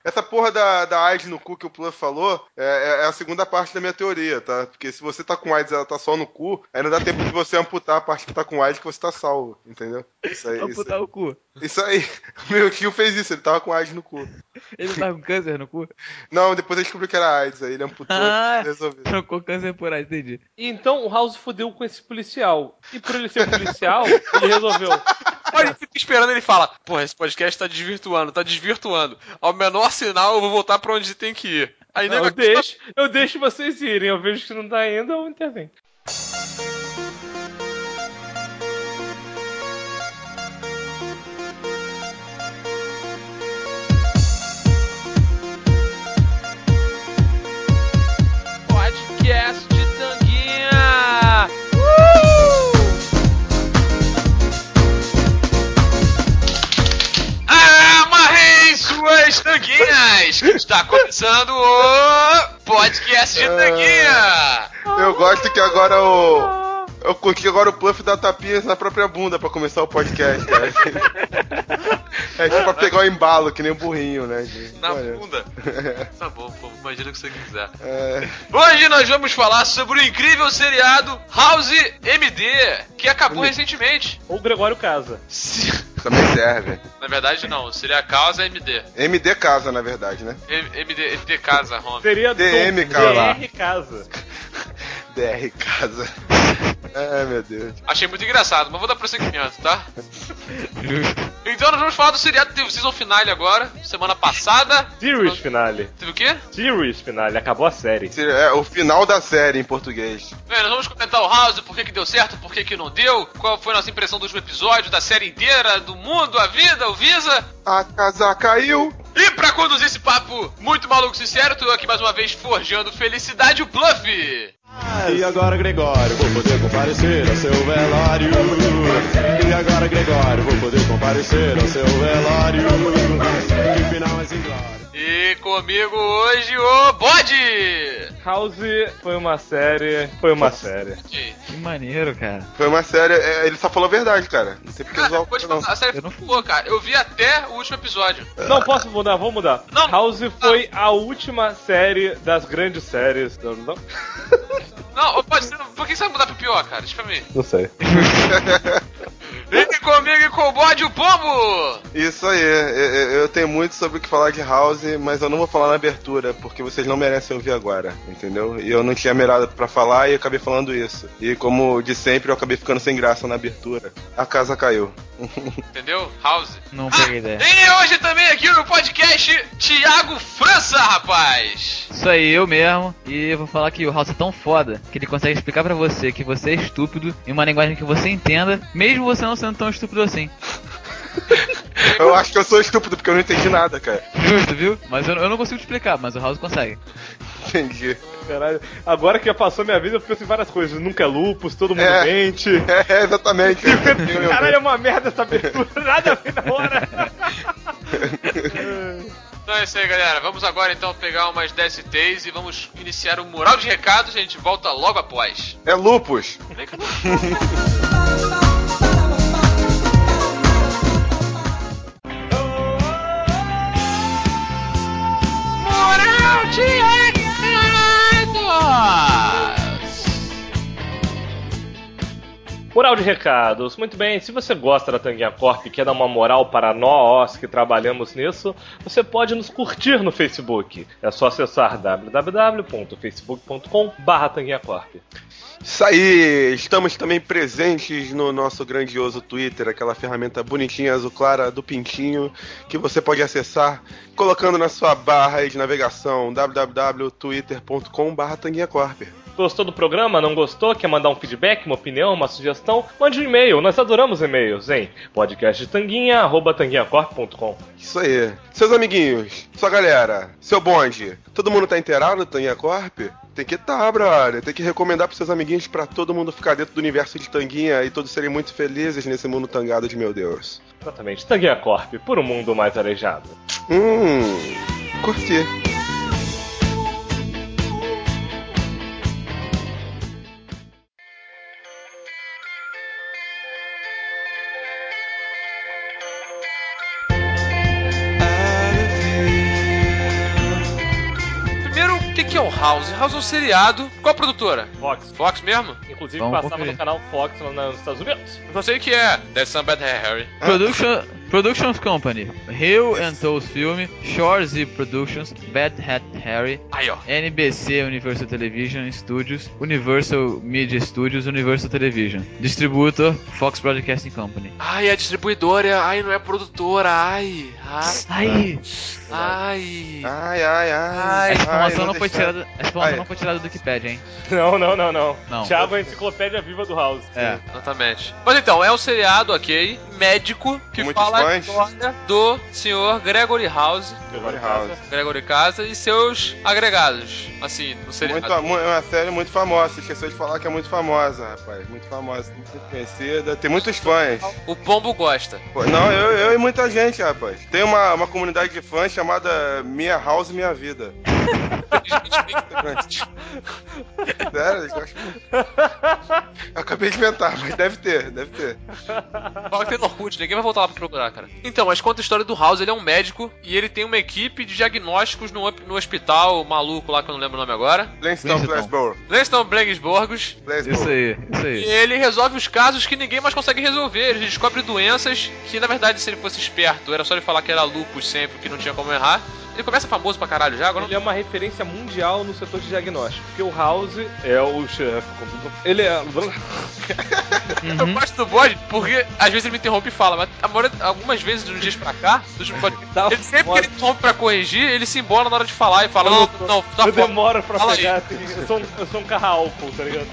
Essa porra da AIDS no cu que o Pluff falou é a segunda parte da minha teoria, tá? Porque se você tá com AIDS e ela tá só no cu, aí não dá tempo de você amputar a parte que tá com AIDS que você tá salvo, entendeu? Isso aí. Amputar o cu. Isso aí. Meu tio fez isso, ele tava com AIDS no cu. Ele não tava com câncer no cu? Não, depois ele descobriu que era AIDS, aí ele amputou e resolveu. Trocou câncer por AIDS, entendi. Então o House fudeu com esse policial. E por ele ser policial, ele resolveu. Olha, fica esperando, ele fala: porra, esse podcast tá desvirtuando. Ao menor sinal, eu vou voltar pra onde tem que ir. Aí Não, eu deixo vocês irem. Eu vejo que não tá indo, eu intervenho. Podcast de Tanguinha! Amarrem suas tanguinhas! Está começando o Podcast de Tanguinha! Eu gosto que agora eu curti que agora o Pluff dá tapinhas na própria bunda pra começar o podcast, cara. É tipo pra pegar o embalo, que nem o burrinho, né? Na bunda. Tá bom, pô, imagina o que você quiser. Hoje nós vamos falar sobre o incrível seriado House MD, que acabou recentemente. Ou Gregório Casa. Também serve. Na verdade, não. Seria Casa MD. MD Casa, na verdade, né? MD Casa, Home. Seria DM Casa. DR Casa. DR Casa. Ai, meu Deus. Achei muito engraçado, mas vou dar prosseguimento, tá? Então nós vamos falar do seriado que teve o season finale agora, semana passada. Series finale. Teve o quê? Series finale, acabou a série. É o final da série em português. Bem, nós vamos comentar o House, por que deu certo, por que não deu, qual foi a nossa impressão do último episódio, da série inteira, do mundo, a vida, o Visa. A casa caiu. E pra conduzir esse papo muito maluco e sincero, tô aqui mais uma vez forjando felicidade, o Pluff. E agora, Gregório, vou poder comparecer ao seu velório. E agora, Gregório, vou poder comparecer ao seu velório. Que final mais inglório. E comigo hoje o Bode! House foi uma série. Foi uma série. Que maneiro, cara. Foi uma série. Ele só falou a verdade, cara. Não sei porque usar Vou te o não. falar, a série foi boa, cara. Eu vi até o último episódio. Não, posso mudar, vou mudar. Não. House foi a última série das grandes séries. Não, pode ser. Por que você vai mudar pro pior, cara? Deixa pra mim. Não sei. E comigo e com o Bode, o Pombo! Isso aí. Eu tenho muito sobre o que falar de House, mas eu não vou falar na abertura, porque vocês não merecem ouvir agora, entendeu? E eu não tinha mirado pra falar e eu acabei falando isso. E como de sempre, eu acabei ficando sem graça na abertura. A casa caiu. Entendeu? House. Não peguei ideia. E hoje também aqui no podcast, Thiago França, rapaz! Isso aí, eu mesmo. E eu vou falar que o House é tão foda que ele consegue explicar pra você que você é estúpido em uma linguagem que você entenda, mesmo você não sendo tão estúpido assim. Eu acho que eu sou estúpido porque eu não entendi nada, cara. Justo, viu? Mas eu não consigo te explicar, mas o House consegue. Entendi. Caralho, agora que já passou minha vida, eu penso em várias coisas. Nunca é lupus, todo mundo mente. Exatamente. Caralho, é uma merda essa abertura, nada a ver na hora. Então é isso aí, galera. Vamos agora então pegar umas DSTs e vamos iniciar o mural de recados. A gente volta logo após. É lupus. Vem cá. Mural de recados! Mural de recados. Muito bem, se você gosta da Tanguinha Corp e quer dar uma moral para nós que trabalhamos nisso, você pode nos curtir no Facebook. É só acessar www.facebook.com/tanguinhacorp. Isso aí, estamos também presentes no nosso grandioso Twitter, aquela ferramenta bonitinha, azul clara do Pintinho, que você pode acessar colocando na sua barra aí de navegação www.twitter.com/tanguinhacorp. Gostou do programa? Não gostou? Quer mandar um feedback, uma opinião, uma sugestão? Mande um e-mail, nós adoramos e-mails, hein? podcasttanguinha@tanguinhacorp.com. Isso aí. Seus amiguinhos, sua galera, seu bonde, todo mundo tá inteirado do Tanguinha Corp? Tem que estar, brother. Tem que recomendar pros seus amiguinhos pra todo mundo ficar dentro do universo de Tanguinha e todos serem muito felizes nesse mundo tangado de meu Deus. Exatamente, Tanguinha Corp, por um mundo mais arejado. Curti. o House? House é um seriado. Qual a produtora? Fox. Fox mesmo? Inclusive Vamos passava conferir. no canal Fox lá nos Estados Unidos. Eu sei que é. There's Some Bad Hair, Harry. Productions Company, Hill and Toast Film, Shore Z Productions, Bad Hat Harry, Aí, ó. NBC Universal Television Studios, Universal Media Studios, Universal Television. Distributor, Fox Broadcasting Company. Ai, é distribuidora. Ai, não é produtora. Ai. Ai! Ai. Essa informação não foi deixaram. tirada. Essa informação não foi tirada do Wikipedia, hein? Não. Não. Thiago é a enciclopédia viva do House. É. Exatamente. Mas então, é um seriado, ok, médico, que Muitos fala a fãs. história do senhor Gregory House, Gregory Casa e seus agregados, assim, no seriado. É uma série muito famosa. Esqueceu de falar que é muito famosa, rapaz. Muito famosa, muito conhecida. Tem muitos fãs. O Pombo gosta. Pô, não, eu e muita gente, rapaz. Tem uma comunidade de fãs chamada Minha House Minha Vida. Sério, eles gostam muito. Eu acabei de inventar, mas deve ter. Fala que tem no Orkut, ninguém vai voltar lá pra procurar, cara. Então, mas conta a história do House, ele é um médico e ele tem uma equipe de diagnósticos no hospital maluco lá, que eu não lembro o nome agora. Lanston Blanksborgos. Isso aí. E ele resolve os casos que ninguém mais consegue resolver. Ele descobre doenças que, na verdade, se ele fosse esperto, era só ele falar que era lupus sempre, que não tinha como errar. Ele começa famoso pra caralho já, agora Ele é uma referência mundial no setor de diagnóstico. Porque o House é o chefe. Ele é... Eu gosto do bode porque às vezes ele me interrompe e fala, mas algumas vezes dos dias pra cá, ele sempre que ele interrompe pra corrigir, ele se embola na hora de falar e fala, não, tá eu demoro pra fala pegar, aí. assim, eu sou um carro álcool, tá ligado?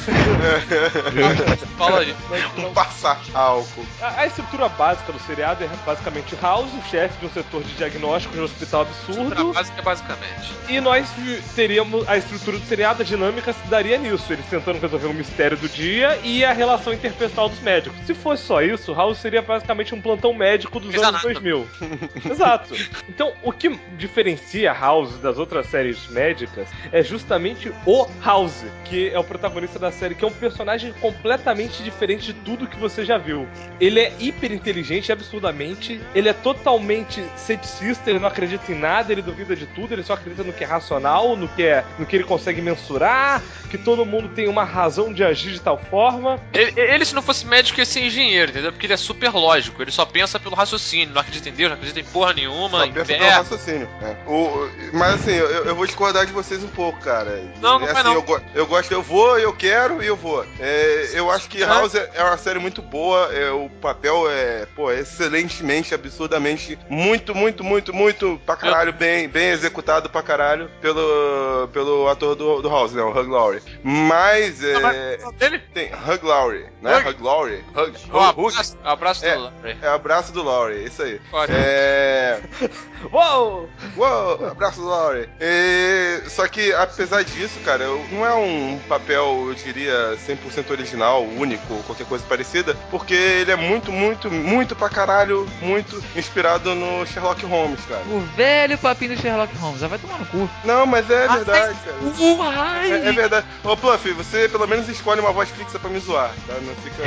Fala aí. Passar álcool. A estrutura básica do seriado é basicamente o House, o chefe de um setor de diagnóstico de um hospital absurdo. Basicamente. E nós teríamos a estrutura do seriado, a dinâmica se daria nisso. Eles tentando resolver o mistério do dia e a relação interpessoal dos médicos. Se fosse só isso, o House seria basicamente um plantão médico dos anos 2000. Exato. Então, o que diferencia House das outras séries médicas é justamente o House, que é o protagonista da série, que é um personagem completamente diferente de tudo que você já viu. Ele é hiper inteligente, absurdamente. Ele é totalmente ceticista, ele não acredita em nada, ele duvida de tudo, ele só acredita no que é racional, no que ele consegue mensurar, que todo mundo tem uma razão de agir de tal forma. Ele, se não fosse médico, ia ser engenheiro, entendeu? Porque ele é super lógico, ele só pensa pelo raciocínio, não acredita em Deus, não acredita em porra nenhuma, Só em pensa fé. pelo raciocínio. Mas assim, eu vou discordar de vocês um pouco, cara. Não assim, vai não. Eu gosto, eu vou, eu quero e eu vou. Eu acho que House é uma série muito boa, o papel é excelentemente, absurdamente, muito pra caralho, bem executado pra caralho pelo ator do House, né, o Hugh Laurie. Mas Dele? tem Hugh Laurie, né? Hugh Laurie. Abraço do Laurie. É abraço do Laurie, isso aí. Ótimo. Uou! Abraço do Laurie. Só que, apesar disso, cara, não é um papel, eu diria, 100% original, único, qualquer coisa parecida, porque ele é muito pra caralho, muito inspirado no Sherlock Holmes, cara. O velho papinho do Sherlock Holmes, vai tomar no cu. Não, mas é verdade, cara. É verdade. Ô, Pluff, você pelo menos escolhe uma voz fixa pra me zoar, tá? Não fica...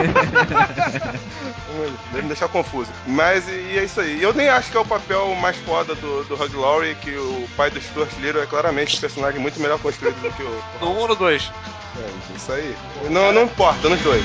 Deve me deixar confuso. Mas, e é isso aí. Eu nem acho que é o papel mais foda do Hugh Laurie, que o pai do Stuart Little é claramente um personagem muito melhor construído do que o... No 1 ou no 2? Isso aí. Não importa, nos dois.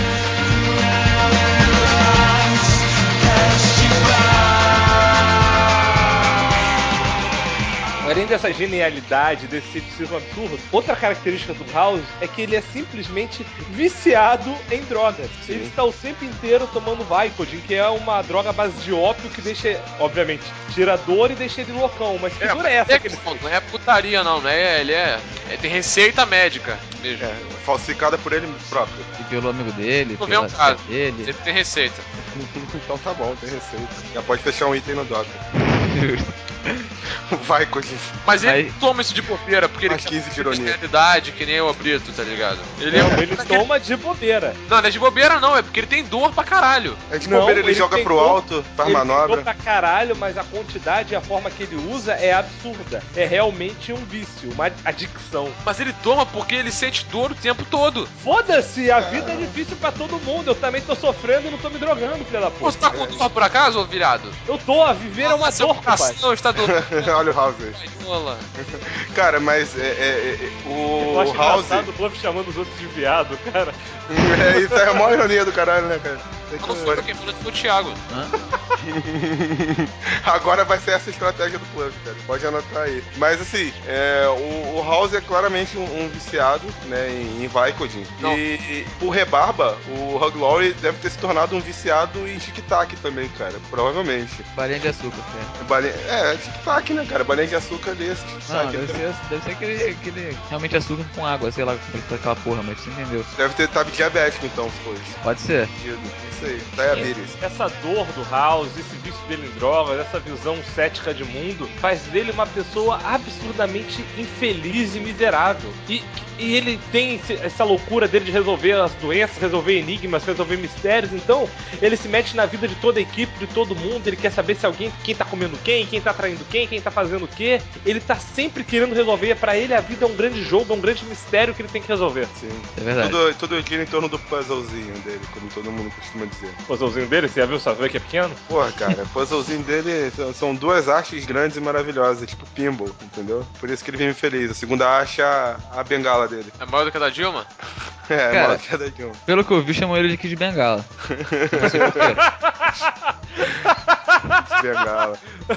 Além dessa genialidade, desse ceticismo absurdo, outra característica do House é que ele é simplesmente viciado em drogas. Sim. Ele está o tempo inteiro tomando Vicodin, que é uma droga à base de ópio que deixa, obviamente, tira a dor e deixa ele loucão. Mas que dor é essa que ele faz? Não é putaria, não, né? Ele tem receita médica mesmo. Falsificada por ele próprio. E pelo amigo dele, Vou ver um caso. dele. Ele tem receita. Então tá bom, tem receita. Já pode fechar um item no Dota. Vai, Codinho. Mas ele toma isso de bobeira, porque ele quer de ironia. Realidade, que nem o Brito, tá ligado? Ele toma de bobeira. Não é de bobeira não, é porque ele tem dor pra caralho. É de bobeira, ele joga pro alto, faz manobra. Ele tem dor pra caralho, mas a quantidade e a forma que ele usa é absurda. É realmente um vício, uma adicção. Mas ele toma porque ele sente dor o tempo todo. Foda-se, a vida é difícil pra todo mundo. Eu também tô sofrendo e não tô me drogando, filha da puta. Você tá com dor por acaso, ô virado? Eu tô, a viver é uma dor, rapaz. Está doendo. Olha o House. Cara, mas o eu acho House... engraçado o Bluff chamando os outros de viado, cara. Isso é a maior ironia do caralho, né, cara? Não foi quem falou foi o Thiago. Agora vai ser essa estratégia do Bluff, cara. Pode anotar aí. Mas assim, o House é claramente um viciado, né, em Vicodin. E por rebarba, o Hugh Laurie deve ter se tornado um viciado em tic-tac também, cara. Provavelmente. Balinha de açúcar, tic-tac, né, cara? Balinha de açúcar desse. Não, deve ser aquele realmente açúcar com água, sei lá, aquela porra, mas você entendeu. Deve ter estado diabético, então, se for isso. Pode ser. Isso aí, diabetes. Essa dor do House, esse vício dele em drogas, essa visão cética de mundo, faz dele uma pessoa absurdamente infeliz e miserável. E ele tem essa loucura dele de resolver as doenças, resolver enigmas, resolver mistérios. Então, ele se mete na vida de toda a equipe, de todo mundo. Ele quer saber se quem tá comendo quem tá traindo quem tá fazendo o quê. Ele tá sempre querendo resolver. Pra ele, a vida é um grande jogo, é um grande mistério que ele tem que resolver. Sim, é verdade. Tudo gira em torno do puzzlezinho dele, como todo mundo costuma dizer. O puzzlezinho dele? Você já viu só ver que é pequeno? Porra, cara, o puzzlezinho dele são duas hastes grandes e maravilhosas, tipo pinball, entendeu? Por isso que ele vive feliz. A segunda haste é a bengala dele. É maior do que a da Dilma? É maior do que a da Dilma. Pelo que eu vi, chamou ele de Kid Bengala. Não sei por quê. Bengala.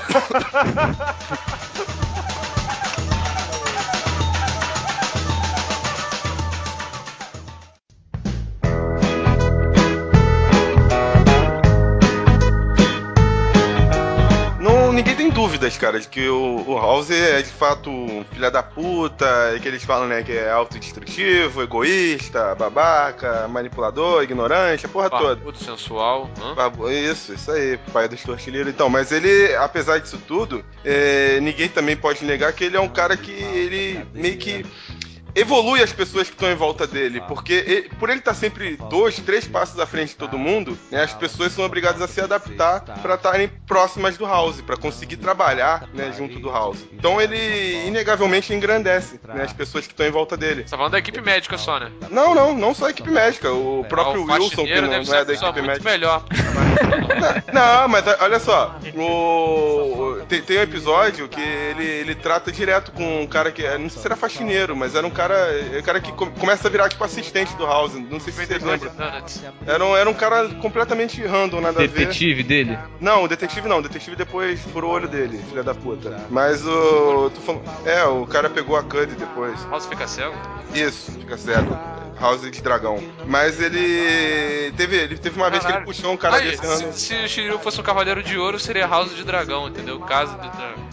Ninguém tem dúvidas, cara, de que o House é de fato um filho da puta, e que eles falam, né, que é autodestrutivo, egoísta, babaca, manipulador, ignorante, a porra toda. Barbudo, sensual. Isso aí, pai dos tortilheiros. Então, mas ele, apesar disso tudo, ninguém também pode negar que ele é um cara que ele meio que evolui as pessoas que estão em volta dele, porque por ele estar sempre 2, 3 passos à frente de todo mundo, né, as pessoas são obrigadas a se adaptar para estarem próximas do House, para conseguir trabalhar, né, junto do House. Então ele inegavelmente engrandece, né, as pessoas que estão em volta dele. Você tá falando da equipe médica só, né? Não só a equipe médica, o próprio Wilson, que não é da equipe médica. Melhor. Não, mas olha só, tem um episódio que ele trata direto com um cara que, não sei se era faxineiro, mas era um cara que começa a virar tipo assistente do House, não sei se vocês lembram. Era um cara completamente random, nada a ver. Detetive dele? Não, o detetive depois furou o olho dele, filha da puta. Mas o cara pegou a Cuddy depois. House fica cego? Isso, fica cego. House de dragão. Mas ele teve uma vez que ele puxou um cara desse random. Se o Shiryu fosse um cavaleiro de ouro, seria House de dragão, entendeu? Casa de dragão.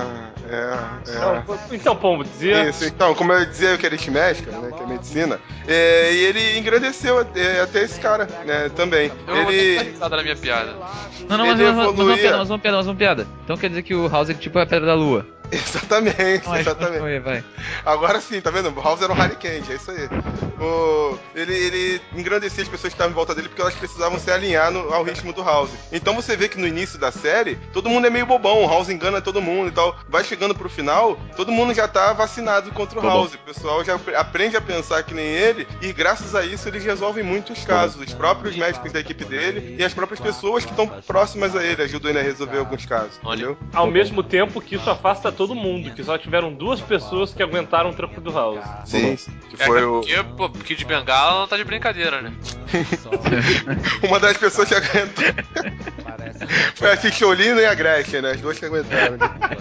Então, Pombo, dizia... Isso, então, como eu dizia que era médica, né, que é medicina, e ele engrandeceu até esse cara, né, também. Eu vou ter que dar na minha piada. Mas uma piada. Então quer dizer que o House é tipo a Pedra da Lua. Exatamente. Vai. Agora sim, tá vendo? O House era um Harry Candy, é isso aí. Ele engrandecia as pessoas que estavam em volta dele porque elas precisavam se alinhar ao ritmo do House. Então você vê que no início da série, todo mundo é meio bobão, o House engana todo mundo e tal. Vai chegando pro final, todo mundo já tá vacinado contra o House. O pessoal já aprende a pensar que nem ele e graças a isso eles resolvem muitos casos. Os próprios médicos da equipe dele e as próprias pessoas que estão próximas a ele ajudam ele a resolver alguns casos, entendeu? Ao mesmo tempo que isso afasta todo mundo, que só tiveram 2 pessoas que aguentaram o tranco do House. Sim, que foi porque Kid Bengala não tá de brincadeira, né? Uma das pessoas que aguentou foi a Ticholina e a Gretchen, né? As duas que aguentaram.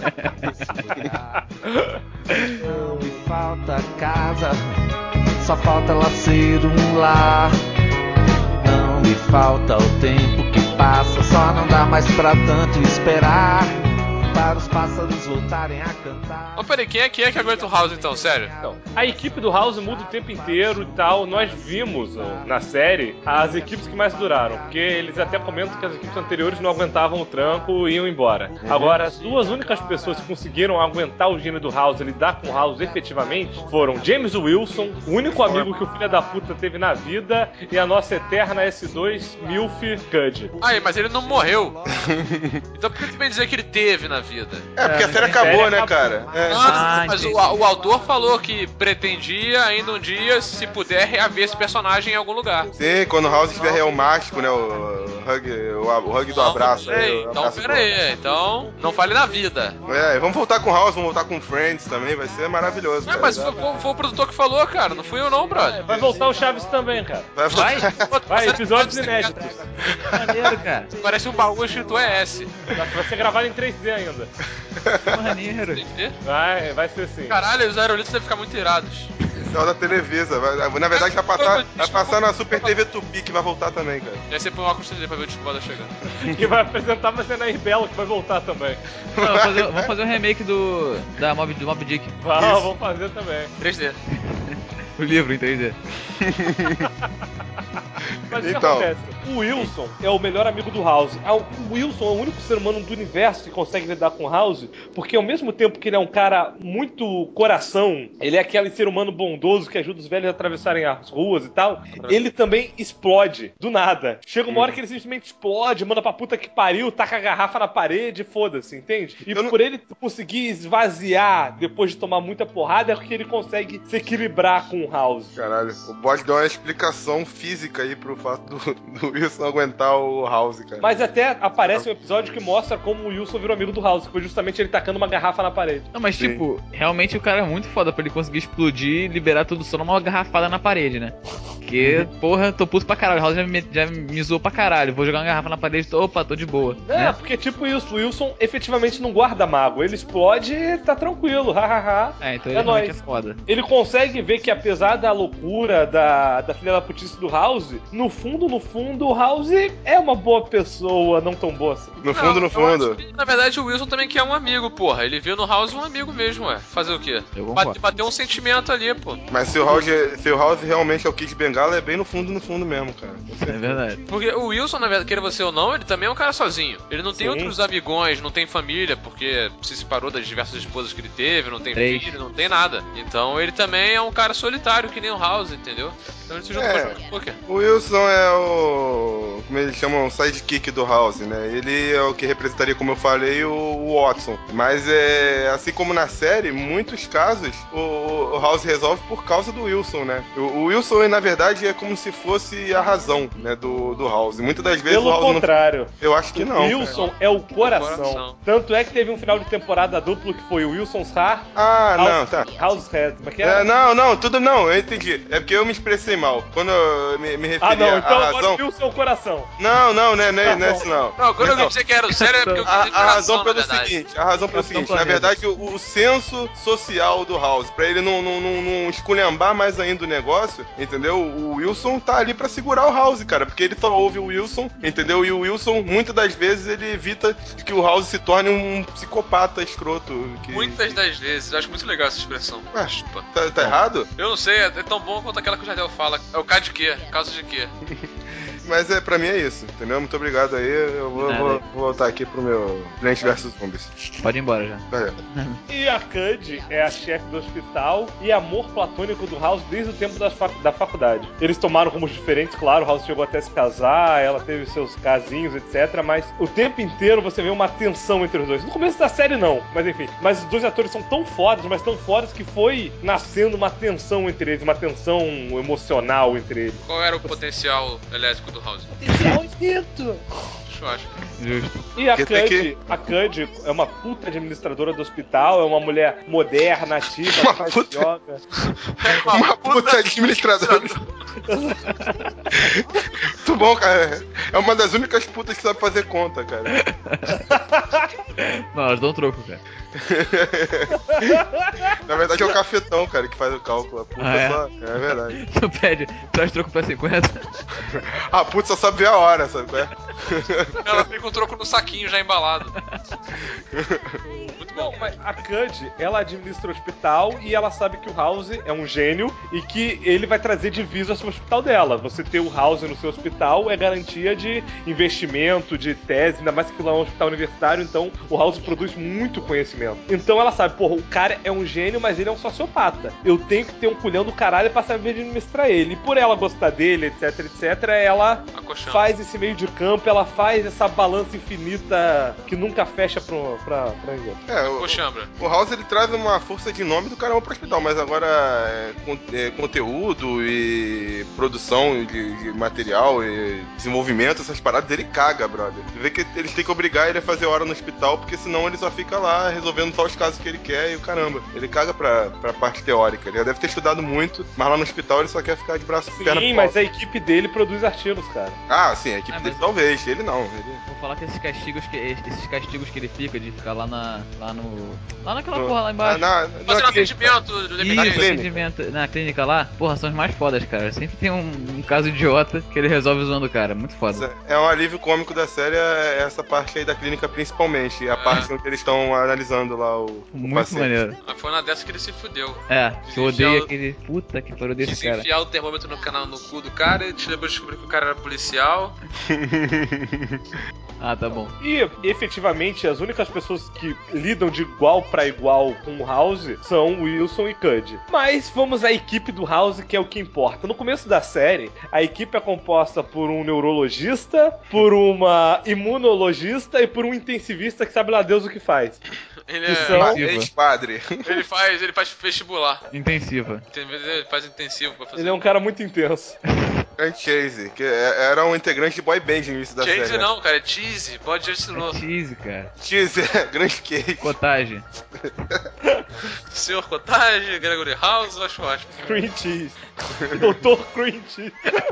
Não me falta casa, só falta ela ser um lar. Não me falta o tempo que passa, só não dá mais pra tanto esperar. Para os pássaros voltarem a cantar. Peraí, quem é que aguenta o House então, sério? Então, a equipe do House muda o tempo inteiro e tal. Nós vimos na série as equipes que mais duraram, porque eles até comentam que as equipes anteriores não aguentavam o tranco e iam embora. Agora, as 2 únicas pessoas que conseguiram aguentar o gênio do House e lidar com o House efetivamente foram James Wilson, o único amigo que o filho da puta teve na vida, e a nossa eterna S2 Milf Cuddy. Mas ele não morreu. Então por que tu vem dizer que ele teve na vida? Porque a série acabou, né, cara? Mas o autor falou que pretendia ainda um dia, se puder, reaver esse personagem em algum lugar. Sim, quando o House estiver real mágico, né? O o hug do abraço. Então, pera aí. Então, não fale na vida. Vamos voltar com House, vamos voltar com Friends também, vai ser maravilhoso. Mas foi o produtor que falou, cara, não fui eu não, brother. Vai voltar o Chaves também, cara. Vai, episódios inéditos. Maneiro, cara. Parece um baú escrito ES. Vai ser gravado em 3D ainda. Maneiro. Vai ser assim. Caralho, os aerolitos devem ficar muito irados. Da Televisa, na verdade vai passar na Super TV Tupi, que vai voltar também, cara. E aí você põe um óculos 3D pra ver o Desculpada chegando. Que vai apresentar vai ser na Belo, que vai voltar também. Não, vamos fazer um remake do Mob Dick. Vamos fazer também. 3D. O livro em 3D. Mas o que acontece? O Wilson é o melhor amigo do House. O Wilson é o único ser humano do universo que consegue lidar com o House, porque ao mesmo tempo que ele é um cara muito coração, ele é aquele ser humano bondoso que ajuda os velhos a atravessarem as ruas e tal, ele também explode, do nada. Chega uma hora que ele simplesmente explode, manda pra puta que pariu, taca a garrafa na parede e foda-se, entende? E por ele conseguir esvaziar depois de tomar muita porrada, é que ele consegue se equilibrar com o House. Caralho, o Bode deu uma explicação física aí pro fato do Wilson aguentar o House, cara. Mas até aparece um episódio que mostra como o Wilson virou amigo do House, que foi justamente ele tacando uma garrafa na parede. Não, mas tipo, realmente o cara é muito foda pra ele conseguir explodir e liberar tudo só numa garrafada na parede, né? Porque, porra, tô puto pra caralho, o House já me zoou pra caralho, vou jogar uma garrafa na parede, opa, tô de boa. Né? Porque tipo isso, o Wilson efetivamente não guarda mago, ele explode e tá tranquilo, hahaha. Então ele realmente é foda. Ele consegue ver que apesar da loucura, da filha da putice do House, no fundo, o House é uma boa pessoa, não tão boa assim. No fundo. Na verdade, o Wilson também quer um amigo, porra. Ele viu no House um amigo mesmo, Fazer o quê? Bateu um sentimento ali, pô. Mas se o House realmente é o Kid Bengala, é bem no fundo mesmo, cara. É verdade. Porque o Wilson, na verdade, queira você ou não, ele também é um cara sozinho. Ele não tem outros amigões, não tem família, porque se separou das diversas esposas que ele teve, não tem filho, não tem nada. Então ele também é um cara solitário, que nem o House, entendeu? Então ele se junta pra poker. O Wilson é o... como eles chamam, o sidekick do House, né? Ele é o que representaria, como eu falei, o Watson. Mas assim como na série, em muitos casos, o House resolve por causa do Wilson, né? O Wilson, na verdade, é como se fosse a razão, né, do House. Muitas das vezes pelo o House contrário. não... Eu acho que não. O Wilson é o coração. Tanto é que teve um final de temporada duplo que foi o Wilson's Heart. House Head. Como é que é? Não, eu entendi. É porque eu me expressei mal. Quando eu me referi então à razão... agora o Wilson é o coração. Não é isso não. Não, quando eu disse que era o sério é porque eu quis a razão pelo seguinte, na verdade, o senso social do House, pra ele não esculhambar mais ainda o negócio, entendeu? O Wilson tá ali pra segurar o House, cara, porque ele só ouve o Wilson, entendeu? E o Wilson, muitas das vezes, ele evita que o House se torne um psicopata escroto. Muitas das vezes, eu acho muito legal essa expressão. Tá errado? Eu não sei, é tão bom quanto aquela que o Jardel fala. É o K de quê? Caso de quê? Mas pra mim é isso, entendeu? Muito obrigado aí. Eu vou voltar aqui pro meu Plants vs Zombies. Pode ir embora já. E a Cud é a chefe do hospital e amor platônico do House desde o tempo da faculdade. Eles tomaram rumos diferentes, claro, o House chegou até se casar, ela teve seus casinhos, etc. Mas o tempo inteiro você vê uma tensão entre os dois. No começo da série não, mas enfim. Mas os dois atores são tão fodas, mas tão fodas que foi nascendo uma tensão entre eles, uma tensão emocional entre eles. Qual era o potencial elétrico do House? Potencial infinito! Justo. E a Cud é uma puta administradora do hospital, é uma mulher moderna, ativa, uma faz yoga. Uma puta administradora. Muito bom, cara. É uma das únicas putas que sabe fazer conta, cara. Não, elas dão troco, cara. Na verdade é o cafetão, cara, que faz o cálculo. A puta só... É verdade. Tu pede, traz troco pra 50? A puta só sabe ver a hora, sabe? Ela fica o troco no saquinho já embalado. Muito bom. Não, mas a Cud, ela administra o hospital e ela sabe que o House é um gênio e que ele vai trazer divisas pro hospital dela. Você ter o House no seu hospital é garantia de investimento, de tese, ainda mais que lá é um hospital universitário, então o House produz muito conhecimento. Então ela sabe, porra, o cara é um gênio, mas ele é um sociopata. Eu tenho que ter um culhão do caralho pra saber administrar ele. E por ela gostar dele, etc, ela faz esse meio de campo, ela faz essa balança infinita que nunca fecha pra ninguém. O House ele traz uma força de nome do caramba pro hospital, mas agora conteúdo e produção de material e desenvolvimento, essas paradas, ele caga, brother. Você vê que eles têm que obrigar ele a fazer hora no hospital, porque senão ele só fica lá resolvendo só os casos que ele quer e o caramba. Ele caga pra parte teórica. Ele já deve ter estudado muito, mas lá no hospital ele só quer ficar de braço e perna. Sim, mas a equipe dele produz artigos, cara. Ah, sim, a equipe dele talvez. Ele não. Vou falar que esses castigos que ele fica de ficar lá naquela porra lá embaixo. Fazendo atendimento do atendimento na clínica lá, porra, são os mais fodas, cara. Sempre tem um caso idiota que ele resolve zoando o cara. Muito foda. É um alívio cômico da série, essa parte aí da clínica principalmente. A parte onde eles estão analisando lá o muito paciente. Maneiro. Mas foi uma dessa que ele se fudeu. Que eu odeio aquele... Puta que pariu desse cara. Enfiar o termômetro no cu do cara e depois descobriu que o cara era policial. Tá bom. E, efetivamente, as únicas pessoas que lidam de igual pra igual com o House são Wilson e Cud. Mas vamos à equipe do House, que é o que importa. No começo da série, a equipe é composta por um neurologista, por uma imunologista e por um intensivista que sabe lá Deus o que faz. Ele ex-padre. Ele faz vestibular. Intensiva. Ele faz intensivo pra fazer. Ele é um cara muito intenso. É Chase, que era um integrante de boy band no início da série. Chase não, cara, é Cheese. Pode ensinar. Cheese, cara. Cheese, grande queijo. Cottage. Senhor Cottage, Gregory House, acho ótimo. Cream Cheese. Doutor Cream Cheese.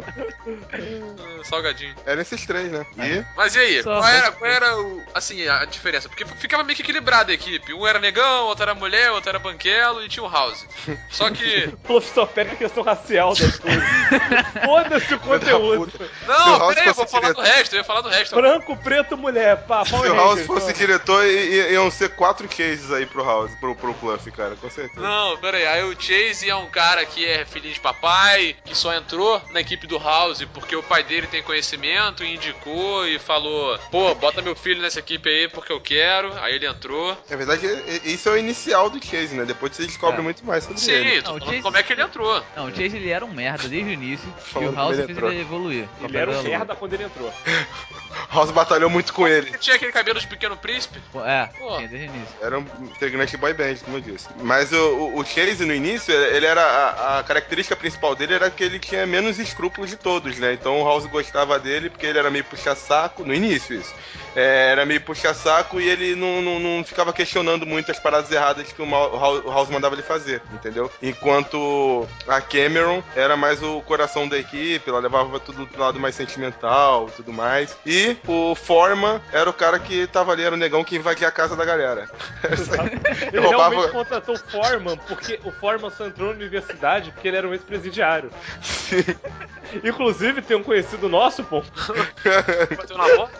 Salgadinho. Eram esses três, né? Mas e aí? Qual era a diferença? Porque ficava meio que equilibrada a equipe. Um era negão, outro era mulher, outro era banquelo e tinha o House. Só que... Pô, só pega a questão racial das coisas. Foda-se o conteúdo. Não, peraí, eu vou falar do resto. Eu ia falar do resto. Branco, preto, mulher. Se o House fosse diretor, iam ser 4 cases aí pro House, pro Pluff, cara, com certeza. Não, peraí. Aí o Chase é um cara que é filhinho de papai, que só entrou na equipe do House porque o pai dele tem conhecimento e indicou e falou: pô, bota meu filho nessa equipe aí porque eu quero. Aí ele entrou. Na verdade, isso é o inicial do Chase, né? Depois você descobre muito mais sobre ele. Sim, tô falando como é que ele entrou. Não, o Chase ele era um merda desde o início e o House fez ele evoluir. Ele era um merda quando ele entrou. House batalhou muito com ele. Tinha aquele cabelo de Pequeno Príncipe? Tinha desde o início. Era um integrante de boy band, como eu disse. Mas o Chase, no início, ele era... A característica principal dele era que ele tinha menos escrúpulos de todos, né? Então o House gostava dele porque ele era meio puxa-saco, no início isso. Era meio puxa-saco e ele não ficava questionando muito as paradas erradas que o House mandava ele fazer, entendeu? Enquanto a Cameron era mais o coração da equipe, ela levava tudo pro lado mais sentimental e tudo mais. E o Foreman era o cara que tava ali, era o negão que invadia a casa da galera. Ele realmente contratou o Foreman porque o Foreman só entrou na universidade porque ele era um ex-presidiário. Sim. Inclusive, tem um conhecido nosso, pô. Bateu na avó?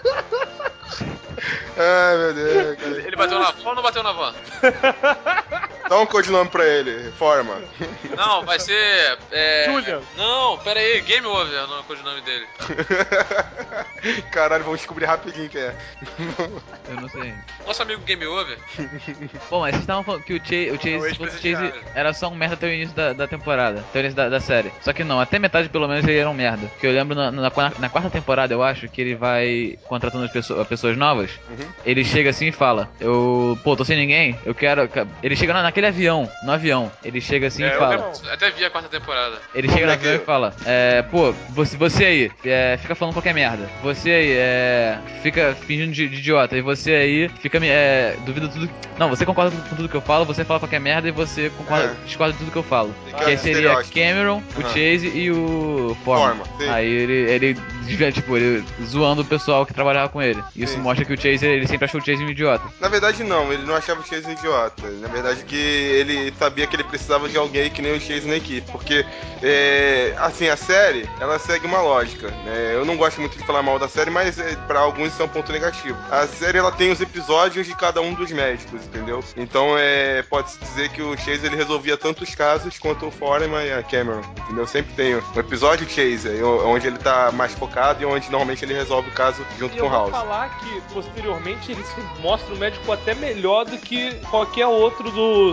Ai, meu Deus. Ele bateu na avó ou não bateu na avó? Dá um codinome pra ele, Forma. Não, vai ser... Julian. Não, pera aí, Game Over não é o codinome dele. Caralho, vamos descobrir rapidinho quem é. Eu não sei. Nosso amigo Game Over. Bom, mas vocês estavam falando que o Chase era só um merda até o início da temporada, até o início da série. Só que não, até metade pelo menos ele era um merda. Porque eu lembro na quarta temporada, eu acho, que ele vai contratando as pessoas novas. Ele chega assim e fala: tô sem ninguém, eu quero. Ele chega naquele avião, no avião. Ele chega assim e fala. Eu até vi a quarta temporada. Ele chega no avião e fala: você aí, fica falando qualquer merda. Você aí, fica fingindo de idiota. E você aí, fica duvida tudo. Não, você concorda com tudo que eu falo, você fala qualquer merda e você discorda de tudo que eu falo. Que aí seria Cameron, o Chase e o Foreman. Aí ele zoando o pessoal que trabalhava com ele. Isso mostra que o Chase, ele sempre achou o Chase um idiota. Na verdade não, ele não achava o Chase um idiota. Na verdade que ele sabia que ele precisava de alguém que nem o Chase na equipe. Porque, assim, a série, ela segue uma lógica, né? Eu não gosto muito de falar mal da série, mas pra alguns isso é um ponto negativo. A série, ela tem os episódios de cada um dos médicos, entendeu? Então, pode-se dizer que o Chase, ele resolvia tanto os casos quanto o Foreman e a Cameron, entendeu? Sempre tem um episódio Chase, onde ele tá mais focado e onde normalmente ele resolve o caso junto com o House. Eu vou falar que, posteriormente, ele se mostra o médico até melhor do que qualquer outro dos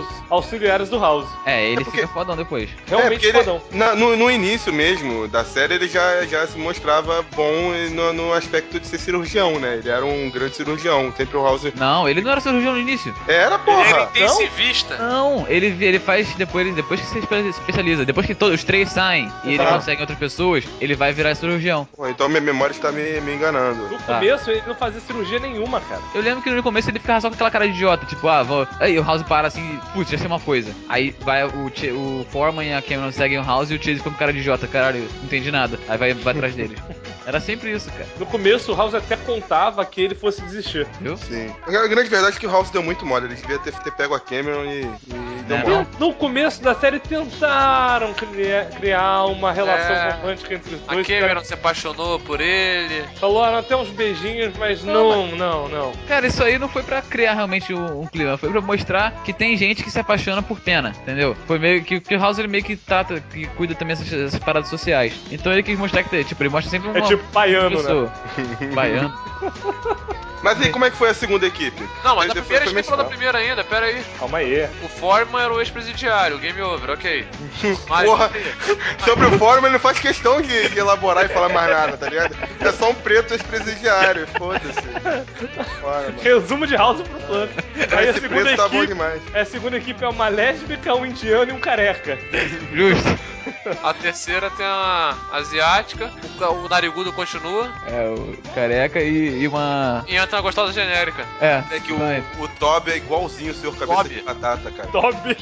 auxiliares do House. Ele fica fodão depois. Realmente fodão. No início mesmo da série, ele já se mostrava bom no aspecto de ser cirurgião, né? Ele era um grande cirurgião. Sempre o House... Não, ele não era cirurgião no início. Era, porra! Ele era intensivista. Não, ele faz depois que se especializa. Depois que todos os 3 saem e ele consegue outras pessoas, ele vai virar cirurgião. Pô, então minha memória está me enganando. No começo, ele não fazia cirurgia nenhuma, cara. Eu lembro que no começo ele ficava só com aquela cara de idiota, tipo, aí o House para assim, putz, já sei uma coisa. Aí vai o Foreman e a Cameron seguem o House e o Chase fica com cara de idiota, caralho, não entendi nada. Aí vai atrás deles. Era sempre isso, cara. No começo, o House até contava que ele fosse desistir. Viu? Sim. A grande verdade é que o House deu muito mole. Ele devia ter pego a Cameron e deu mole. No começo da série tentaram criar uma relação romântica entre os dois. A Cameron se apaixonou por ele. Falaram até uns beijinhos, mas não. Cara, isso aí não foi pra criar realmente um clima, foi pra mostrar que tem gente que se apaixona por pena, entendeu? Foi meio que o House ele meio que trata, que cuida também dessas paradas sociais. Então ele quis mostrar que, tipo, ele mostra sempre uma... É tipo baiano, né? Baiano. Mas e como é que foi a segunda equipe? Não, mas a primeira, a gente falou da primeira ainda, pera aí. Calma aí. O Foreman era o ex-presidiário, game over, ok. Mas, porra, sobre o Foreman ele não faz questão de elaborar e falar mais nada, tá ligado? É só um preto ex-presidiário, foda-se. Resumo de House pro plano. Aí esse preto tá bom demais. A segunda equipe é uma lésbica, um indiano e um careca. Justo. A terceira tem a asiática, o narigudo continua. O careca e uma... E entra uma gostosa genérica. É que o Toby é igualzinho o senhor cabeça de batata, cara. Toby!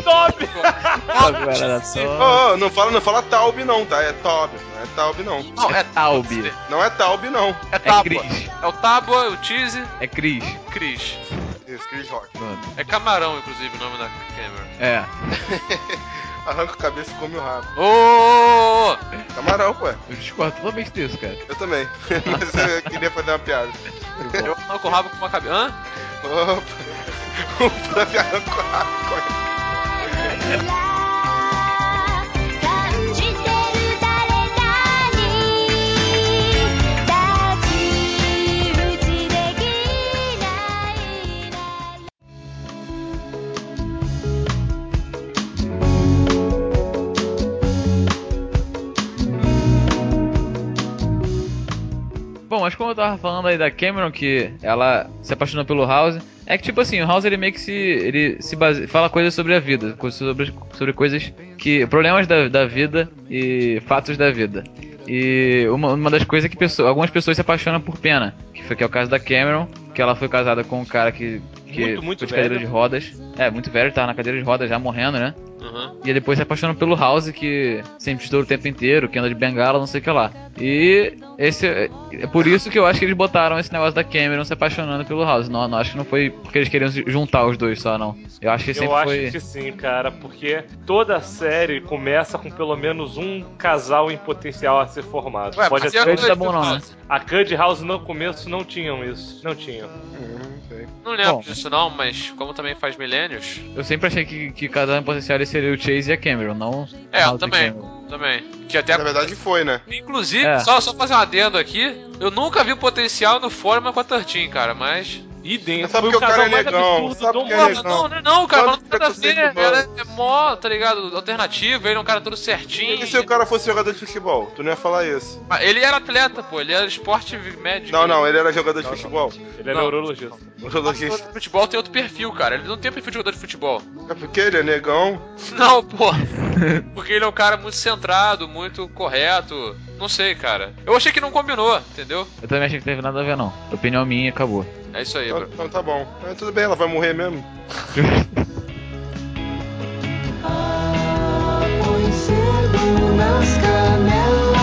Não fala Taub não, tá? É Toby, não é Taub não. Não, é Taub. Não é Taub não. É Tábua. Cris. É o Tábua, o Cheese. É Cris. Isso, Chris Rock. É Camarão, inclusive, o nome da Cameron. Arranca a cabeça e come o rabo. Ô! Camarão, ué. Eu discordo totalmente disso, cara. Eu também. Mas eu queria fazer uma piada. Eu arranco o rabo com uma cabeça. Hã? Opa! O Fluffy arranca o rabo. Bom, mas como eu tava falando aí da Cameron, que ela se apaixonou pelo House, é que tipo assim, o House ele meio que se fala coisas sobre a vida, sobre coisas que... problemas da vida e fatos da vida. E uma das coisas é que algumas pessoas se apaixonam por pena, que é o caso da Cameron, que ela foi casada com um cara que muito foi de cadeira de rodas. Muito velho, tava na cadeira de rodas já morrendo, né? Uhum. E depois se apaixona pelo House, que sempre estoura o tempo inteiro, que anda de bengala, não sei o que lá. E é por isso que eu acho que eles botaram esse negócio da Cameron se apaixonando pelo House. Não acho que não foi porque eles queriam juntar os dois só, não. Eu acho que sempre foi... Eu acho que sim, cara, porque toda a série começa com pelo menos um casal em potencial a ser formado. Ué, pode até tá bom não, né? A Cud e House no começo não tinham isso. Não tinham. Não lembro disso não, mas como também faz milênios... Eu sempre achei que casal em potencial seria o Chase e a Cameron, não eu também. Que até... Na verdade foi, né? Inclusive, só fazer um adendo aqui, eu nunca vi o potencial no Foreman com a 13, cara, mas... Idem, sabe que o cara é negão, sabe que é negão. Não, cara, não tem nada a ver, ela é mó, tá ligado, alternativo, ele é um cara todo certinho. E se o cara fosse jogador de futebol? Tu não ia falar isso. Ele era atleta, pô, ele era esporte médico. Não, ele era jogador de futebol. Ele é neurologista. Neurologista. O futebol tem outro perfil, cara, ele não tem perfil de jogador de futebol. É porque ele é negão? Não, pô, porque ele é um cara muito centrado, muito correto, não sei, cara. Eu achei que não combinou, entendeu? Eu também achei que não teve nada a ver, não. Opinião minha, acabou. É isso aí, bro. Então tá bom. Mas tudo bem, ela vai morrer mesmo. Põe cedo nas canelas.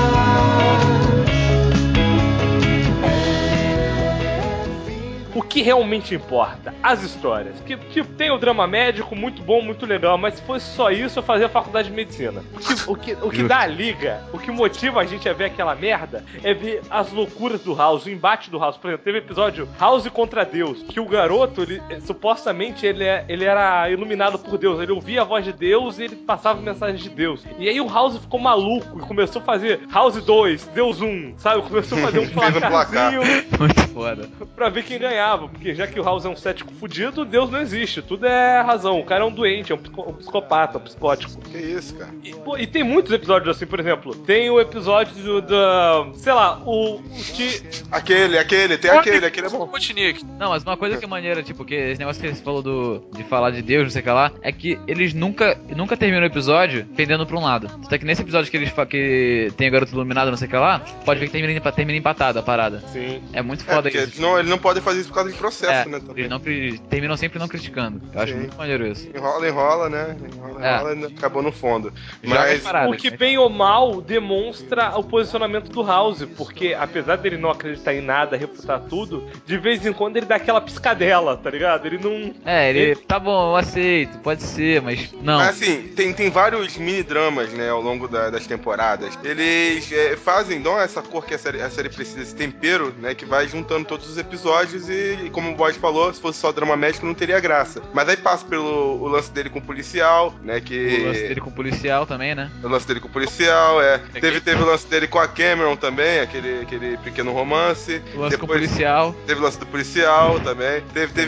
O que realmente importa? As histórias. Que tipo, tem o drama médico, muito bom, muito legal, mas se fosse só isso, eu fazia faculdade de medicina. O que dá a liga, o que motiva a gente a ver aquela merda, é ver as loucuras do House, o embate do House. Por exemplo, teve episódio House contra Deus, que o garoto, supostamente, ele era iluminado por Deus, ele ouvia a voz de Deus e ele passava mensagens de Deus. E aí o House ficou maluco e começou a fazer House 2, Deus 1, sabe? Começou a fazer um placarzinho muito foda pra ver quem ganhava. precisava, porque já que o House é um cético fudido, Deus não existe, tudo é razão. O cara é um doente, é um psicopata, um psicótico. Que isso, cara? E tem muitos episódios assim, por exemplo, tem o episódio sei lá, Aquele é bom. Não, mas uma coisa que é maneira, tipo, que esse negócio que você falou de falar de Deus, não sei o que lá, é que eles nunca terminam o episódio pendendo pra um lado. Até que nesse episódio que tem o garoto iluminado, não sei o que lá, pode ver que termina empatado a parada. Sim. É muito foda isso. Eles não podem fazer isso por causa de processo, né? Eles terminam sempre não criticando. Eu acho muito maneiro isso. Enrola, né? Enrola, acabou no fundo. Mas o que bem ou mal demonstra o posicionamento do House, porque apesar dele não acreditar em nada, refutar tudo, de vez em quando ele dá aquela piscadela, tá ligado? Ele não... ele tá bom, eu aceito, pode ser, mas não. Mas assim, tem vários mini-dramas, né, ao longo das temporadas. Eles dão essa cor que a série precisa, esse tempero, né, que vai juntando todos os episódios e como o Boyd falou, se fosse só drama médico não teria graça. Mas aí passa pelo lance dele com o policial, né, que... O lance dele com o policial também, né? O lance dele com o policial, Teve o lance dele com a Cameron também, aquele pequeno romance. O lance com o policial. Teve o lance do policial também.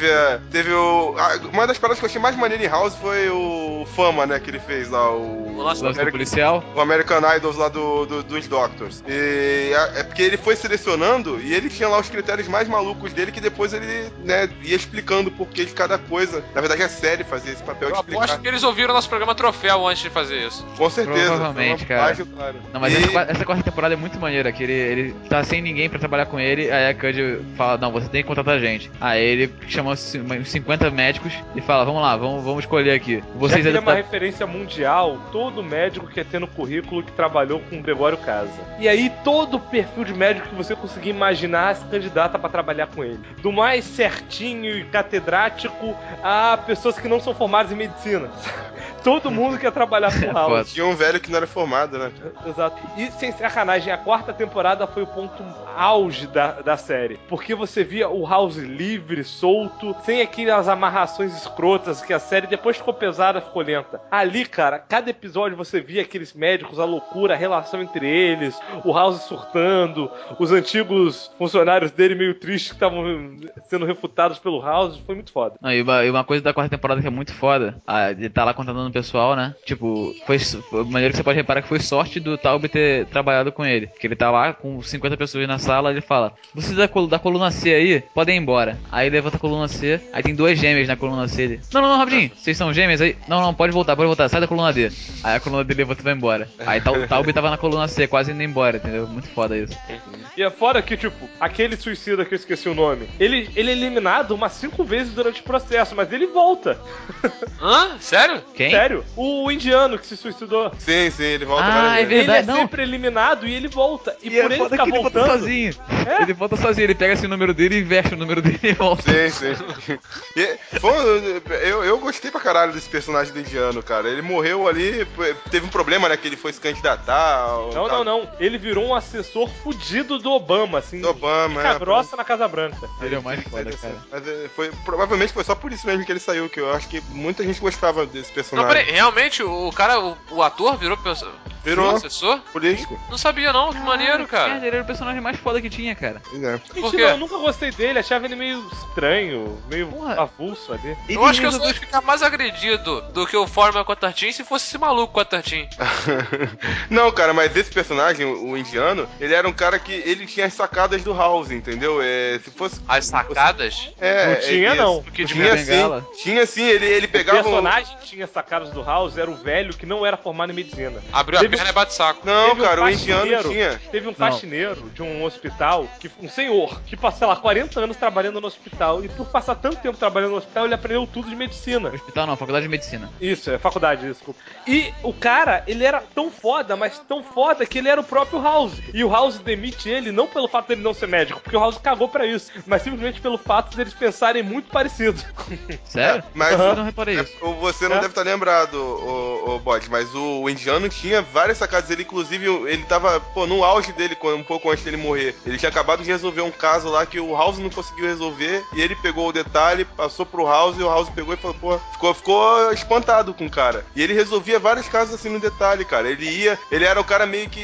Teve uma das paradas que eu achei mais maneiro em House foi o Fama, né, que ele fez lá, o lance do policial. O American Idols lá dos Doctors. E é porque ele foi selecionando e ele tinha lá os critérios mais malucos dele que depois ele, né, ia explicando o porquê de cada coisa. Na verdade, a série fazia esse papel de explicar. Eu acho que eles ouviram nosso programa Troféu antes de fazer isso. Com certeza. Provavelmente, cara. Não, mas essa quarta temporada é muito maneira, que ele tá sem ninguém pra trabalhar com ele, aí a Cud fala, não, você tem que contratar gente. Aí ele chama uns 50 médicos e fala, vamos lá, vamos escolher aqui. Vocês é uma referência mundial, todo médico quer ter no currículo que trabalhou com o Gregório Casa. E aí todo perfil de médico que você conseguir imaginar se candidata pra trabalhar com ele. Do mais certinho e catedrático a pessoas que não são formadas em medicina. Todo mundo quer trabalhar com o House. Tinha um velho que não era formado, né? Exato. E sem sacanagem, a quarta temporada foi o ponto auge da série. Porque você via o House livre, solto, sem aquelas amarrações escrotas que a série depois ficou pesada, ficou lenta. Ali, cara, cada episódio você via aqueles médicos, a loucura, a relação entre eles, o House surtando, os antigos funcionários dele meio tristes que estavam sendo refutados pelo House. Foi muito foda. Não, e uma coisa da quarta temporada que é muito foda, ele tá lá contando no pessoal, né? Tipo, foi maneiro que você pode reparar que foi sorte do Taub ter trabalhado com ele. Que ele tá lá com 50 pessoas na sala, ele fala, vocês da coluna C aí, podem ir embora. Aí levanta a coluna C, aí tem 2 gêmeas na coluna C. Ele, não, rapidinho, vocês são gêmeas aí? Não, pode voltar, sai da coluna D. Aí a coluna D levanta e vai embora. Aí o Taub tava na coluna C, quase indo embora, entendeu? Muito foda isso. E é fora que, tipo, aquele suicida que eu esqueci o nome, ele é eliminado umas 5 vezes durante o processo, mas ele volta. Hã? Sério? Quem? Sério? O indiano que se suicidou. Sim, ele volta várias vezes. É verdade, ele é sempre eliminado e ele volta. E por ele ficar voltando... Ele volta sozinho. Ele volta sozinho, ele pega assim o número dele, inverte o número dele e volta. Sim. Eu gostei pra caralho desse personagem do indiano, cara. Ele morreu ali, teve um problema, né, que ele foi se candidatar. Não. Ele virou um assessor fudido do Obama, assim. Do Obama, fica grossa na Casa Branca. Ele é o mais foda, cara. Mas provavelmente foi só por isso mesmo que ele saiu, que eu acho que muita gente gostava desse personagem. Não, peraí, realmente o cara, o ator virou assessor? Político. Não sabia não, que maneiro, cara. Ele era o personagem mais foda que tinha, cara. Por quê? Eu nunca gostei dele, achava ele meio estranho, meio avulso ali. Eu acho que eu só ia ficar mais agredido do que o Foreman com a Tartin se fosse esse maluco com a Tartin. Não, cara, mas esse personagem, o indiano, ele era um cara que ele tinha as sacadas do House, entendeu? Se fosse... As sacadas? Não tinha, não. Porque tinha sim, ele pegava... O personagem que tinha sacadas do House era o velho que não era formado em medicina. Abriu a perna e bate saco. Não, cara, o indiano tinha. Teve um faxineiro de um hospital, um senhor, que passou, sei lá, 40 anos trabalhando no hospital, e por passar tanto tempo trabalhando no hospital, ele aprendeu tudo de medicina. Hospital não, faculdade de medicina. Isso, faculdade, desculpa. E o cara, ele era tão foda, mas tão foda que ele era o próprio House. E o House demite ele não pelo fato dele não ser médico, porque o House cagou pra isso, mas simplesmente pelo fato deles pensarem muito parecidos. Sério? Mas eu não reparei isso. Você não deve estar lembrado, o Bode, mas o indiano tinha várias sacadas. Ele, inclusive, ele tava, no auge dele, um pouco antes dele morrer. Ele tinha acabado de resolver um caso lá que o House não conseguiu resolver, e ele pegou o detalhe, passou pro House, e o House pegou e falou, ficou espantado com o cara. E ele resolvia vários casos assim no detalhe, cara. Ele era o cara meio que...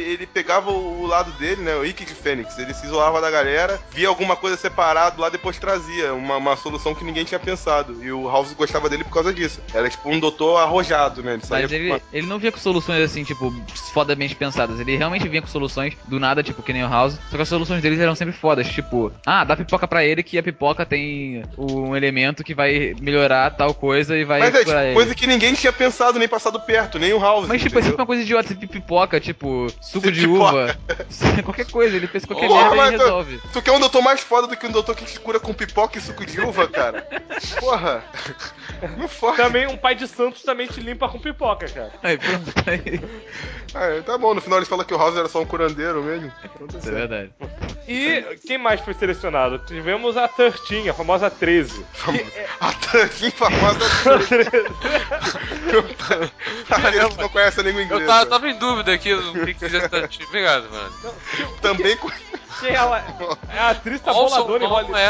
ele pegava o lado dele, né? O Ikki de Fênix. Ele se isolava da galera, via alguma coisa separado lá, depois trazia uma solução que ninguém tinha pensado. E o House gostava dele por causa disso. Era tipo um doutor arrojado, né? Mas ele não via com soluções assim, tipo, fodamente pensadas. Ele realmente vinha com soluções do nada, tipo, que nem o House. Só que as soluções deles eram sempre fodas. Tipo, dá pipoca pra ele que a pipoca tem um elemento que vai melhorar tal coisa e vai curar ele. Coisa que ninguém tinha pensado nem passado perto, nem o House. Mas, tipo, é sempre uma coisa idiota, tipo pipoca, tipo, suco de uva. Qualquer coisa, ele pensa qualquer merda e resolve. Tu quer um doutor mais foda do que um doutor que te cura com pipoca e suco de uva, cara? Porra. Não fode. Também um pai de santos também te limpa com pipoca, cara. Aí, pronto, aí. Tá bom, no final eles falam que o House era só um curandeiro mesmo. Isso é verdade. E quem mais foi selecionado? Tivemos a 13, a famosa 13. A 13, famosa 13. Aqueles que não conhecem a língua inglesa. Eu tava em dúvida aqui do que fizer 13. Obrigado, mano. Também quem ela é? A atriz tá boladona em Hollywood.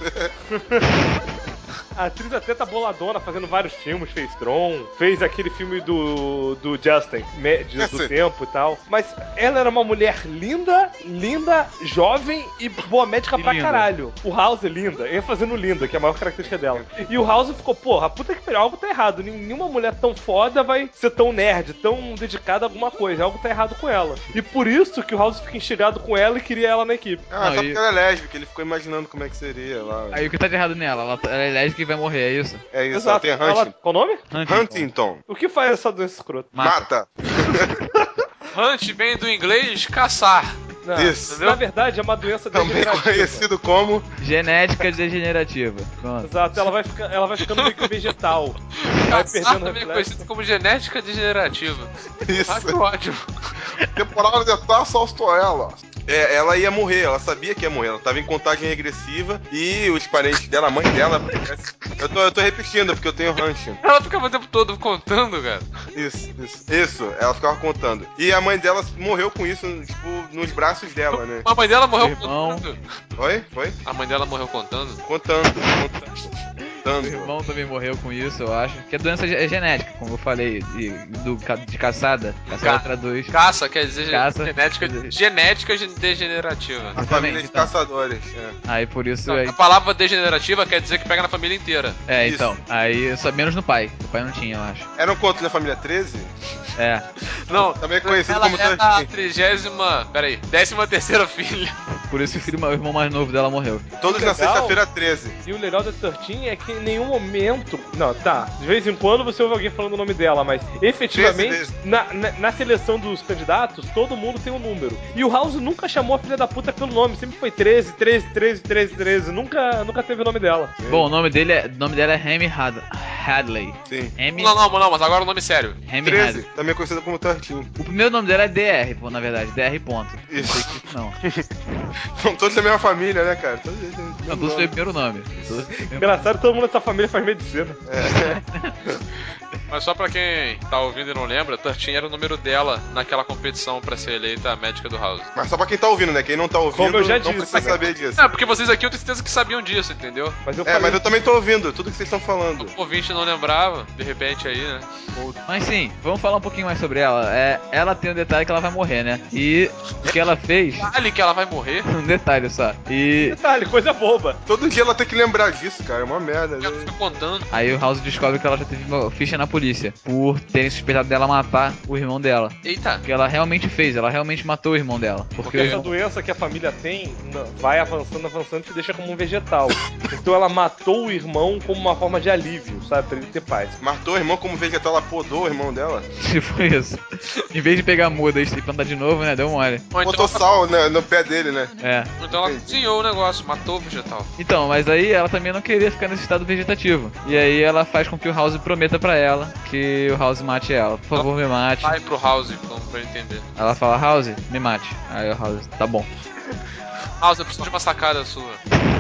A atriz até tá boladona, fazendo vários filmes, fez Tron, fez aquele filme do Justin, do tempo e tal. Mas ela era uma mulher linda, jovem e boa médica pra caralho. O House é linda, ia fazendo linda, que é a maior característica dela. E o House ficou, porra, puta que pariu, algo tá errado. Nenhuma mulher tão foda vai ser tão nerd, tão dedicada a alguma coisa. Algo tá errado com ela. E por isso que o House fica instigado com ela e queria ela na equipe. Só porque ela é lésbica, ele ficou imaginando como é que seria lá. Aí o que tá de errado nela? Ela é lésbica e vai morrer, é isso? É isso, ela tem Huntington. Qual o nome? Huntington. O que faz essa doença escrota? Mata. Hunt vem do inglês caçar. Não, isso. Na verdade é uma doença degenerativa. Também conhecido como genética degenerativa. Pronto. Exato, ela vai ficando meio que vegetal. Vai perdendo também conhecido como genética degenerativa. Isso. Ah, que ótimo. Temporada de taça ela. Ela ia morrer, ela sabia que ia morrer, ela tava em contagem regressiva e os parentes dela, a mãe dela, eu tô repetindo porque eu tenho rancho. Ela ficava o tempo todo contando, cara. Isso, ela ficava contando. E a mãe dela morreu com isso, tipo, nos braços dela, né? A mãe dela morreu contando. Oi? A mãe dela morreu contando? Contando. O irmão também morreu com isso, eu acho. Que a doença é genética, como eu falei, de caçada. Caçada traduz. Caça quer dizer genética degenerativa. A família de caçadores. Aí por isso. A palavra degenerativa quer dizer que pega na família inteira. Isso. Então. Aí só menos no pai. O pai não tinha, eu acho. Era um conto da família 13? É. Não. Também conhecido como ela é a 13ª filha. Por isso que o irmão mais novo dela morreu. Todos na sexta-feira 13. E o legal da 13 é que em nenhum momento... Não, tá. De vez em quando você ouve alguém falando o nome dela, mas efetivamente, na seleção dos candidatos, todo mundo tem um número. E o House nunca chamou a filha da puta pelo nome. Sempre foi 13. Nunca teve o nome dela. Bom, o nome dela é Remy Hadley. Sim. Não, mas agora o nome é sério. Remy 13, Hadley. também conhecido como 13. O primeiro nome dela é DR, pô, na verdade. DR ponto. Isso. Não. São todos da mesma família, né, cara? Todos têm o primeiro nome. Engraçado, todo mundo dessa família faz medicina. Mas só pra quem tá ouvindo e não lembra, 13 era o número dela naquela competição pra ser eleita a médica do House. Mas só pra quem tá ouvindo, né? Quem não tá ouvindo, como eu já não disse, precisa saber disso. Porque vocês aqui eu tenho certeza que sabiam disso, entendeu? Mas eu também tô ouvindo tudo que vocês estão falando. O ouvinte não lembrava, de repente aí, né? Mas sim, vamos falar um pouquinho mais sobre ela. Ela tem um detalhe que ela vai morrer, né? E o que ela fez... Detalhe que ela vai morrer? Um detalhe só. Detalhe, coisa boba. Todo dia ela tem que lembrar disso, cara. É uma merda. Ela fica contando. Aí o House descobre que ela já teve uma ficha na polícia por terem suspeitado dela matar o irmão dela. Eita. Que ela realmente fez, ela realmente matou o irmão dela. Porque essa doença que a família tem vai avançando e te deixa como um vegetal. Então ela matou o irmão como uma forma de alívio, sabe? Pra ele ter paz. Matou o irmão como vegetal, ela podou o irmão dela? Tipo isso. Em vez de pegar a muda e plantar de novo, né? Deu mole. Botou sal no pé dele, né? Então ela cozinhou o negócio, matou o vegetal. Então, mas aí ela também não queria ficar nesse estado vegetativo. E aí ela faz com que o House prometa pra ela que o House mate ela. Por favor, me mate. Vai pro House, então, pra entender. Ela fala, House, me mate. Aí o House, tá bom. House, eu preciso de uma sacada sua.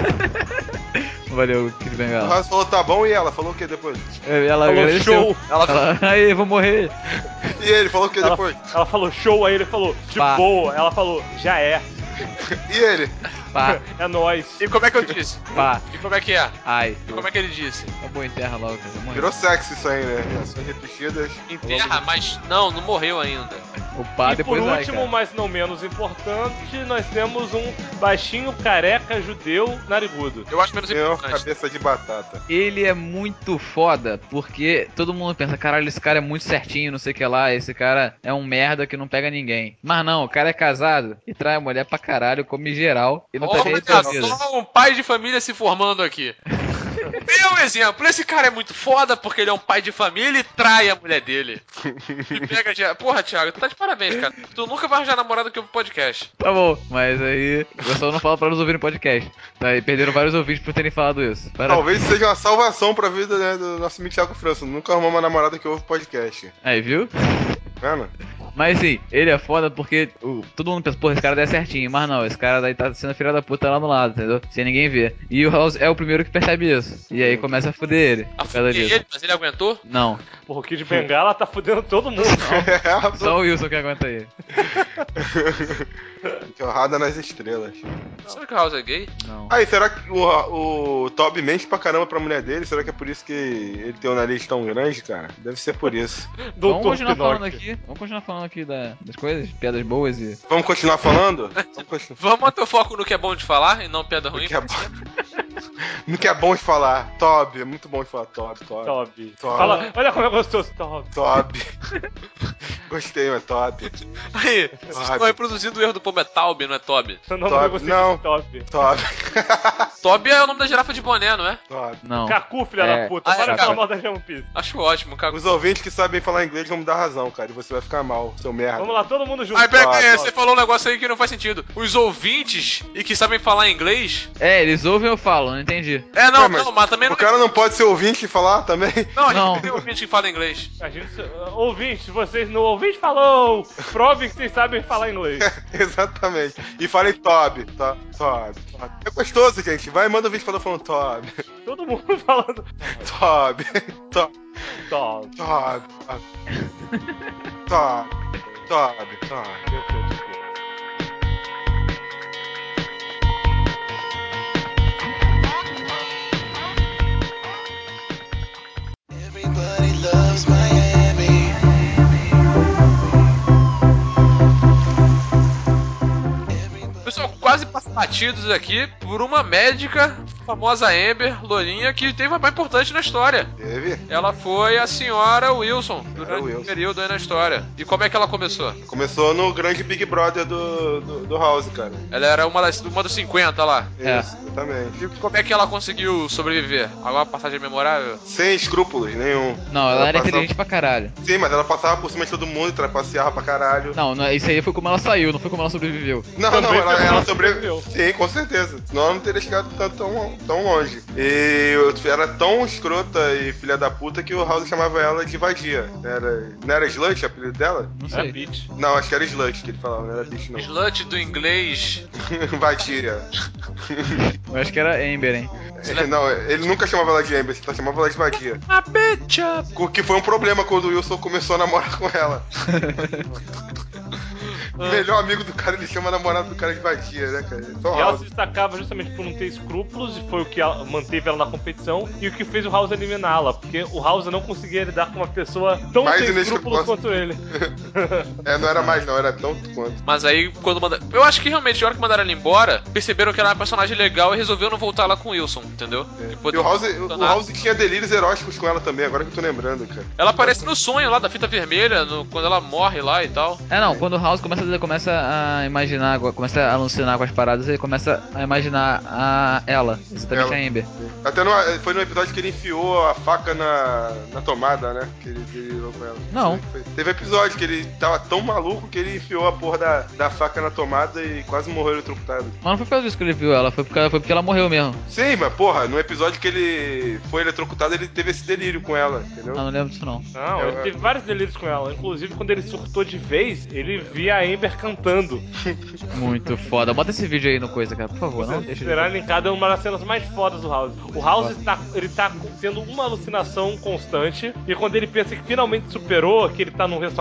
Valeu, Kid Bengala. O House falou, tá bom, e ela? Falou o que depois? Ela falou agradeceu. show. Ela, aí, vou morrer. E ele falou o que depois? Ela falou show, aí ele falou de boa. Ela falou, já é. E ele? Pá. É nóis. E como é que eu disse? Pá. E como é que é? Ai. E como é que ele disse? Tá bom, enterra logo, cara. Virou sexo isso aí, né? Ações repetidas. Enterra, mas não morreu ainda. Opa, E por depois vai, último, cara. mas não menos importante, nós temos um baixinho careca judeu narigudo. Eu acho menos Senhor importante. cabeça de batata. Ele é muito foda, porque todo mundo pensa, caralho, esse cara é muito certinho, não sei o que lá, esse cara é um merda que não pega ninguém. Mas não, o cara é casado e trai a mulher pra caralho, come geral e não tá nem aí pra vida. Só um pai de família se formando aqui. Meu exemplo, esse cara é muito foda porque ele é um pai de família e trai a mulher dele. E pega de... Porra, Thiago, tu tá de parabéns, cara. Tu nunca vai arranjar namorada que ouve podcast. Tá bom, mas aí eu só não falo pra eles ouvirem podcast. Tá, e perderam vários ouvintes por terem falado isso. Talvez seja uma salvação pra vida, né, do nosso amigo Thiago França. Nunca arrumou uma namorada que ouve podcast. Aí, viu? Vendo? Mas sim, ele é foda porque todo mundo pensa, porra, esse cara dá certinho. Mas não, esse cara daí tá sendo filha da puta lá no lado, entendeu? Sem ninguém ver. E o House é o primeiro que percebe isso. E aí começa a fuder ele. Por causa disso. Ele, mas ele aguentou? Não, Porra, o Kid Bengala tá fudendo todo mundo. só o Wilson que aguenta ele. Jorrada nas estrelas. Será que o House é gay? Não. Aí, será que o Toby mente pra caramba pra mulher dele? Será que é por isso que ele tem um nariz tão grande, cara? Deve ser por isso. Vamos Doutor continuar falando Pinóquio. aqui. Vamos continuar falando aqui das coisas, piadas boas e. Vamos continuar falando? Vamos continuar. Vamos manter o foco no que é bom de falar e não piada ruim. No que é bom. No que é bom de falar. Toby, é muito bom de falar Toby. Toby. Toby. Fala, olha como é gostoso, Toby. Toby. Gostei, mas Toby. Aí, vocês estão reproduzindo o erro do povo, é Taube, não é Toby. Seu nome Toby, eu gostei não. de Toby. Toby. Toby é o nome da girafa de boné, não é? Toby. Não. Cacu, filha É. da puta. Ah, Para é, de falar cara. mal da One Piece. Acho ótimo, cara. Os ouvintes que sabem falar inglês vão me dar razão, cara. E você vai ficar mal, seu merda. Vamos lá, todo mundo junto. Mas pera, Toby. você falou um negócio aí que não faz sentido. Os ouvintes e que sabem falar inglês. É, eles ouvem ou falam, não entendi. É, não, Ué, mas não, mas também O não. cara não pode ser ouvinte e falar também? Não, a gente Não. tem ouvinte que fala inglês. A gente, ouvintes, vocês no ouvinte falou, prove que vocês sabem falar inglês. Exatamente. E falei Toby. Toby. É gostoso, gente. Vai, manda o vídeo falando Toby. Todo mundo falando Toby. Toby. Toby. Toby. Toby. Toby. Everybody loves Miami. Pessoal, quase batidos aqui por uma médica, famosa Amber, lourinha, que teve uma parte importante na história. Teve? Ela foi a senhora Wilson durante Wilson. um período aí na história. E como é que ela começou? Começou no grande Big Brother do House, cara. Ela era uma dos 50 lá. É. Isso, exatamente. E como é que ela conseguiu sobreviver? Alguma passagem memorável? Sem escrúpulos nenhum. Não, ela era passava- inteligente pra caralho. Sim, mas ela passava por cima de todo mundo, trapaceava pra caralho. Não, isso aí foi como ela saiu, não foi como ela sobreviveu. Não, Também ela sobreviveu. sobreviveu. Sim, com certeza. Senão ela não teria chegado tão longe. E era tão escrota e filha da puta que o House chamava ela de vadia. Não era Slush o apelido dela? Não É sei. bitch. Não, acho que era Slush que ele falava, não era bicho não. Slut do inglês. Vadia. Eu acho que era Amber, hein? Não, ele nunca chamava ela de Amber, ele só chamava ela de vadia. A bitch up. O que foi um problema quando o Wilson começou a namorar com ela. O melhor amigo do cara, ele chama a namorada do cara de vadia, né, cara? Só E ela House. se destacava justamente por não ter escrúpulos, e foi o que manteve ela na competição, e o que fez o House eliminá-la, porque o House não conseguia lidar com uma pessoa tão Mais sem inescrupulosa. escrúpulos quanto ele. Não era mais não, era tanto quanto. Mas aí, quando mandaram. Eu acho que realmente, na hora que mandaram ela embora, perceberam que ela era uma personagem legal e resolveu não voltar lá com o Wilson, entendeu? E o House tinha delírios eróticos com ela também, agora que eu tô lembrando, cara. Ela aparece no sonho lá da fita vermelha, quando ela morre lá e tal. É, não, quando o House começa a imaginar, começa a alucinar com as paradas, ele começa a imaginar ela, exatamente Ela. a Amber. Até foi no episódio que ele enfiou a faca na tomada, né? Que ele virou com ela. Não. Teve episódio que ele tava tão maluco que ele enfiou a porra da faca na tomada e quase morreu eletrocutado. Mas não foi por causa disso que ele viu ela, foi porque ela morreu mesmo. Sim, mas porra, no episódio que ele foi eletrocutado, ele teve esse delírio com ela, entendeu? Ah, não lembro disso não. Não, ele teve vários delírios com ela. Inclusive, quando ele surtou de vez, ele via a Amber cantando. Muito foda. Bota esse vídeo aí no coisa, cara, por favor, não deixa Será ele. linkado, é uma das cenas mais fodas do House. O House ele tá tendo uma alucinação constante, e quando ele pensa que finalmente superou, que ele tá num restaurante,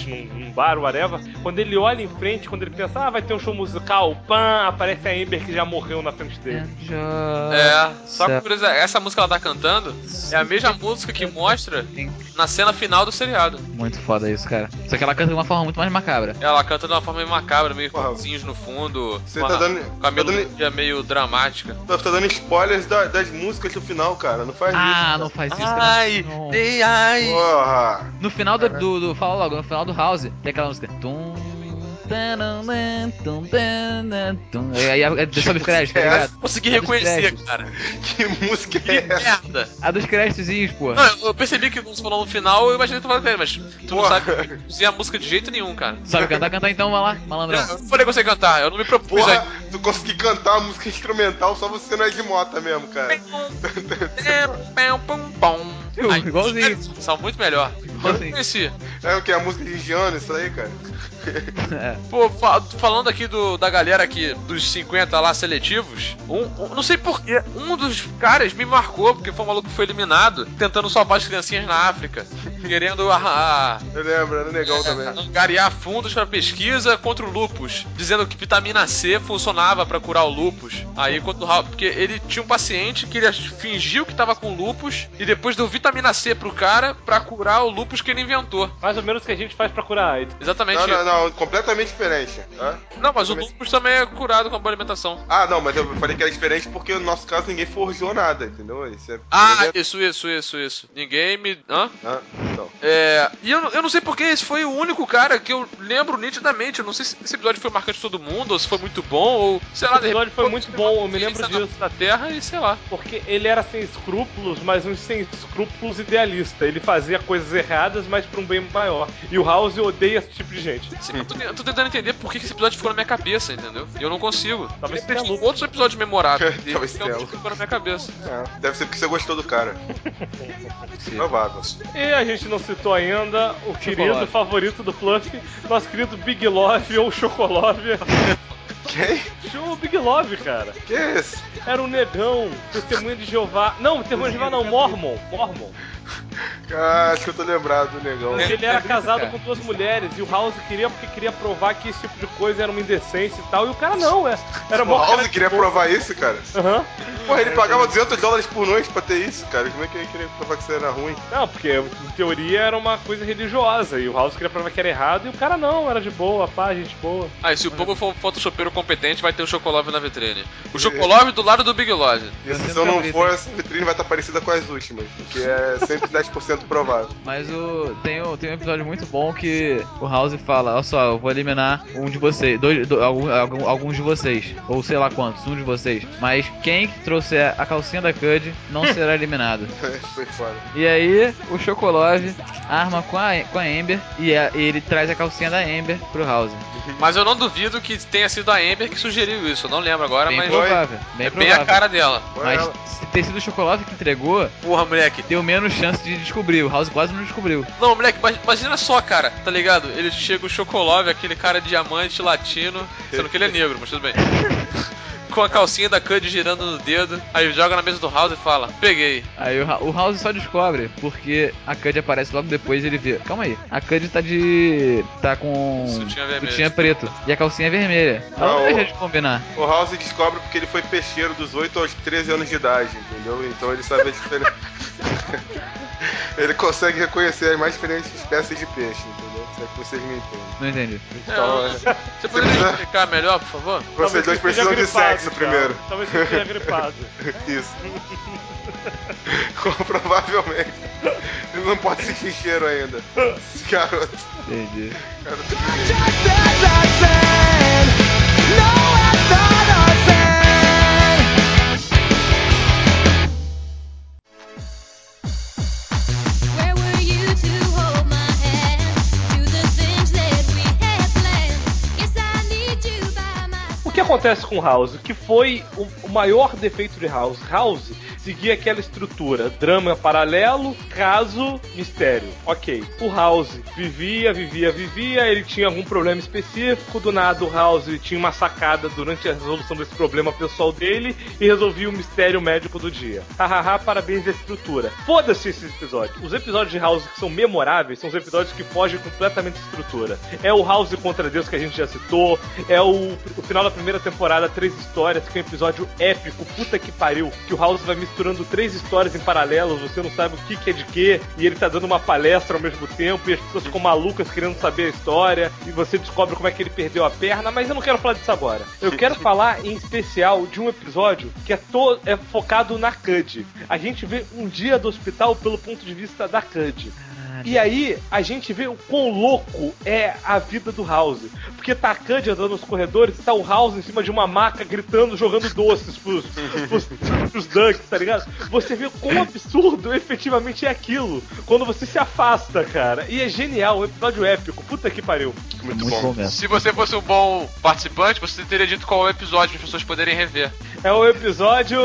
num bar, whatever, quando ele olha em frente, quando ele pensa, vai ter um show musical, pã, aparece a Amber que já morreu na frente dele. Só que por exemplo, essa música que ela tá cantando é a mesma música que mostra na cena final do seriado. Muito foda isso, cara. Só que ela canta de uma forma muito mais macabra. Ela canta de uma forma meio macabra, meio com vizinhos no fundo, Você tá dando. com a melodia meio dramática. Tá dando spoilers das músicas do final, cara. Não faz isso. Não faz isso, Ai, cara. ai. Porra! No final fala logo, no final do House, tem aquela música. Tum, tananã, tum, tananã, tum. Aí sobe os créditos, tá ligado? Consegui A dos reconhecer, créditos. cara. Que música Que é essa? merda. A dos créditozinhos, pô. Não, eu percebi que quando você falou no final, eu imaginei que tu falando dele, mas tu não sabe produzir a música de jeito nenhum, cara. Sabe cantar então, vai lá, malandrão. Eu não falei que você ia cantar, eu não me propus Porra, aí. tu conseguir cantar a música instrumental, só você não é de mota mesmo, cara. Ai, Igualzinho. são muito melhor. Eu não conheci. É o que? A música de Giano, isso aí, cara? Pô, falando aqui da galera aqui, dos 50 lá seletivos, não sei porquê, um dos caras me marcou, porque foi um maluco que foi eliminado, tentando salvar as criancinhas na África, querendo Eu lembro, era legal também. angariar fundos pra pesquisa contra o lúpus, dizendo que vitamina C funcionava pra curar o lúpus. Aí, porque ele tinha um paciente que ele fingiu que tava com lúpus e depois deu vitamina C pro cara pra curar o lúpus que ele inventou. Mais ou menos o que a gente faz pra curar AIDS. Exatamente. Não, completamente diferente. Tá? Não, mas o lúpus também é curado com a boa alimentação. Não, mas eu falei que era diferente porque no nosso caso ninguém forjou nada, entendeu? Isso é... Isso. Ninguém me... Hã? Então. E eu não sei porque esse foi o único cara que eu lembro nitidamente. Eu não sei se esse episódio foi marcante pra todo mundo, ou se foi muito bom, ou sei lá. Esse episódio foi muito bom, eu me lembro disso. Da Terra e sei lá. Porque ele era sem escrúpulos, mas um sem escrúpulos idealista. Ele fazia coisas erradas, mas pra um bem maior. E o House odeia esse tipo de gente. Sim, eu tô tentando entender por que esse episódio ficou na minha cabeça, entendeu? E eu não consigo. Talvez Tem tenha outros episódios memoráveis. Talvez que é o que tenha. ficou na minha cabeça. Deve ser porque você gostou do cara. Provável. E a gente não citou ainda o querido favorito do Fluff, nosso querido Big Love ou Chocolove. Quem? O Big Love, cara. Que é esse? Era um negão, testemunha de Jeová. Não, testemunha de Jeová não, Mormon. Acho que eu tô lembrado do negão. Ele era casado com 2 mulheres e o House queria porque queria provar que esse tipo de coisa era uma indecência e tal. E o cara não, era O mó cara House de queria boa. provar isso, cara? Aham. Porra, ele pagava $200 por noite pra ter isso, cara. Como é que ele queria provar que isso era ruim? Não, porque em teoria era uma coisa religiosa e o House queria provar que era errado e o cara não, era de boa, pá, gente boa. E se o povo for um photoshopeiro competente, vai ter o Chocolove na vitrine. O Chocolove do lado do Big Love. Se eu não for, essa vitrine vai estar parecida com as últimas, porque é 110% provável. Mas tem um episódio muito bom que o House fala, olha só, eu vou eliminar um de vocês, alguns de vocês, ou sei lá quantos, um de vocês. Mas quem trouxer a calcinha da Cud não será eliminado. Foi foda. E aí, o Chocolove arma com a Amber e ele traz a calcinha da Amber pro House. Mas eu não duvido que tenha sido a Amber que sugeriu isso. Eu não lembro agora, Bem mas provável, é bem a cara dela. Mas se ter sido o Chocolove que entregou, Porra, moleque. deu menos chance de descobrir. O House quase não descobriu. Não, moleque, imagina só, cara, tá ligado? Ele chega o Chocolove, aquele cara diamante latino, sendo que ele é negro, mas tudo bem. Com a calcinha da Cud girando no dedo, aí joga na mesa do House e fala, peguei. Aí o House só descobre, porque a Cud aparece logo depois e ele vê, calma aí, a Cud tá com sutiã preto e a calcinha é vermelha. Ela não deixa de combinar. O House descobre porque ele foi peixeiro dos 8 aos 13 anos de idade, entendeu? Então ele sabe a diferença. Ele consegue reconhecer as mais diferentes espécies de peixe, entendeu? Se é que vocês me entendem. Não entendi. Então, Você poderia explicar melhor, por favor? vocês dois precisam de sexo primeiro. Talvez você esteja gripado. Isso. Provavelmente. Ele não pode sentir cheiro ainda. Esse garoto. Entendi. Where were you to hold my hand? Do the things that we had planned. Yes, I need you by my O que acontece com House? O que foi o maior defeito de House? House seguia aquela estrutura: drama paralelo, caso, mistério. Ok. O House vivia, ele tinha algum problema específico, do nada o House tinha uma sacada durante a resolução desse problema pessoal dele e resolvia o mistério médico do dia. Hahaha, parabéns à estrutura. Foda-se esses episódios. Os episódios de House que são memoráveis são os episódios que fogem completamente da estrutura. É o House contra Deus que a gente já citou, é o final da primeira temporada, 3 histórias, que é um episódio épico, puta que pariu, que o House vai misturando 3 histórias em paralelo, você não sabe o que é de quê, e ele tá dando uma palestra ao mesmo tempo, e as pessoas ficam malucas querendo saber a história, e você descobre como é que ele perdeu a perna, mas eu não quero falar disso agora. Eu quero falar em especial de um episódio que é focado na Cud. A gente vê um dia do hospital pelo ponto de vista da Cud. E aí, a gente vê o quão louco é a vida do House. Porque tá a Cud andando nos corredores e tá o House em cima de uma maca gritando, jogando doces pros Ducks, tá ligado? Você vê quão absurdo efetivamente é aquilo quando você se afasta, cara. E é genial, um episódio épico. Puta que pariu. Muito bom mesmo. Se você fosse um bom participante, você teria dito qual é o episódio para as pessoas poderem rever. É o episódio...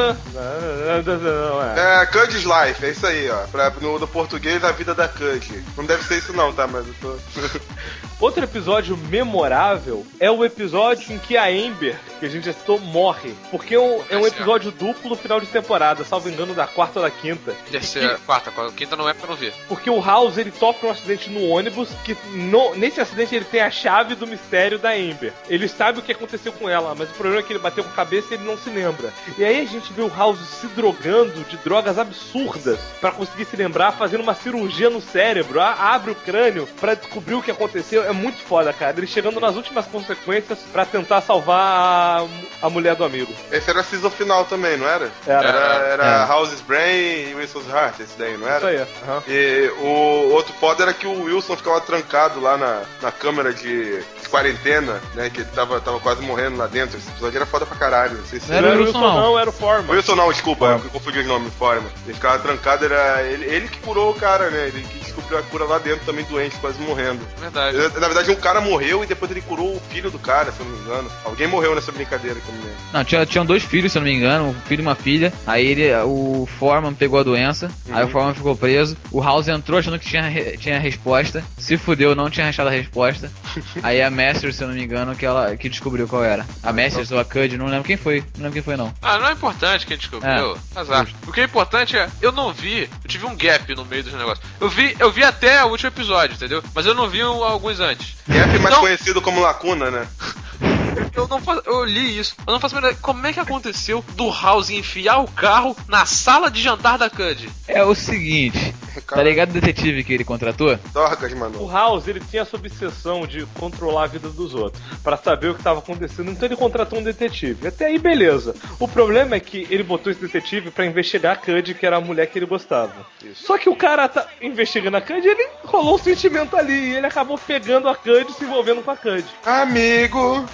Cud's Life, é isso aí, ó. No português, a vida da Cud. Não deve ser isso não, tá? Mas eu tô... Outro episódio memorável é o episódio em que a Amber, que a gente já citou, morre. Porque é um episódio duplo final de temporada, salvo engano, da 4ª ou da 5ª. Terceira, quarta, quinta não é porque eu não vi. Porque o House, ele sofre um acidente no ônibus, que nesse acidente ele tem a chave do mistério da Amber. Ele sabe o que aconteceu com ela, mas o problema é que ele bateu com a cabeça e ele não se lembra. E aí a gente vê o House se drogando de drogas absurdas pra conseguir se lembrar, fazendo uma cirurgia no cérebro, abre o crânio pra descobrir o que aconteceu. É muito foda, cara. Ele chegando nas últimas consequências pra tentar salvar a mulher do amigo. Esse era a season final também, não era? Era House's Brain e Wilson's Heart, esse daí, não era? Isso aí, E o outro foda era que o Wilson ficava trancado lá na câmera de quarentena, né? Que ele tava quase morrendo lá dentro. Esse episódio era foda pra caralho. Não sei se não era o Wilson, não, era o Foreman. Wilson não, desculpa, eu confundi os nomes, Foreman. Ele ficava trancado, era ele que curou o cara, né? Ele que descobriu a cura lá dentro, também doente, quase morrendo. Verdade. Na verdade, um cara morreu e depois ele curou o filho do cara, se eu não me engano. Alguém morreu nessa brincadeira que eu me lembro. Não, tinham 2 filhos, se eu não me engano, um filho e uma filha. Aí o Foreman pegou a doença, aí o Foreman ficou preso. O House entrou achando que tinha resposta, se fudeu, não tinha achado a resposta. Aí a Master, se eu não me engano, que descobriu qual era. A Master ou a Cud, não lembro quem foi. Não Não é importante quem descobriu. Azar. O que é importante é, eu não vi, eu tive um gap no meio dos negócios. Eu vi até o último episódio, entendeu? Mas eu não vi alguns antes. Gap mais conhecido como lacuna, né? Eu li isso. Eu não faço a menor ideia. Como é que aconteceu do House enfiar o carro na sala de jantar da Cud? É o seguinte, tá ligado o detetive que ele contratou? Dorcas, mano. O House, ele tinha essa obsessão de controlar a vida dos outros, pra saber o que tava acontecendo, então ele contratou um detetive. Até aí, beleza. O problema é que ele botou esse detetive pra investigar a Cud, que era a mulher que ele gostava. Isso. Só que o cara tá investigando a Cud e ele rolou um sentimento ali, e ele acabou pegando a Cud e se envolvendo com a Cud. Amigo!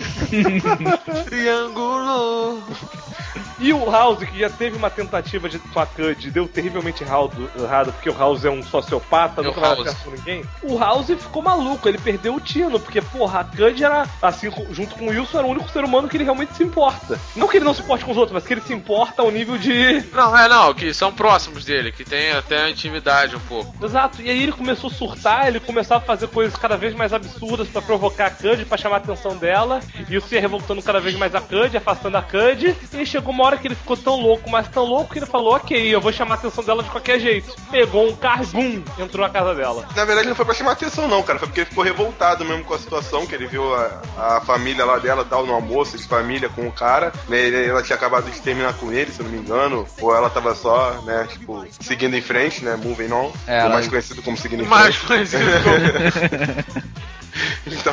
Triângulo. E o House, que já teve uma tentativa com a Cud, deu terrivelmente errado, porque o House é um sociopata, nunca vai dar certo com ninguém. O House ficou maluco, ele perdeu o tino, porque, porra, a Cud era, assim, junto com o Wilson, era o único ser humano que ele realmente se importa. Não que ele não se importe com os outros, mas que ele se importa ao nível de... Não, que são próximos dele, que tem até intimidade um pouco. Exato, e aí ele começou a surtar, ele começava a fazer coisas cada vez mais absurdas pra provocar a Cud, pra chamar a atenção dela, e isso ia revoltando cada vez mais a Cud, afastando a Cud, e chegou uma hora que ele ficou tão louco, mas tão louco, que ele falou, ok, eu vou chamar a atenção dela de qualquer jeito. Pegou um carro e bum, entrou na casa dela. Na verdade não foi pra chamar atenção não, cara, foi porque ele ficou revoltado mesmo com a situação, que ele viu a família lá dela, tal, no almoço de família com o cara, né, ela tinha acabado de terminar com ele, se eu não me engano, ou ela tava só, né, tipo, seguindo em frente, né, moving on, mais conhecido como seguindo em frente. Mais conhecido como... Então,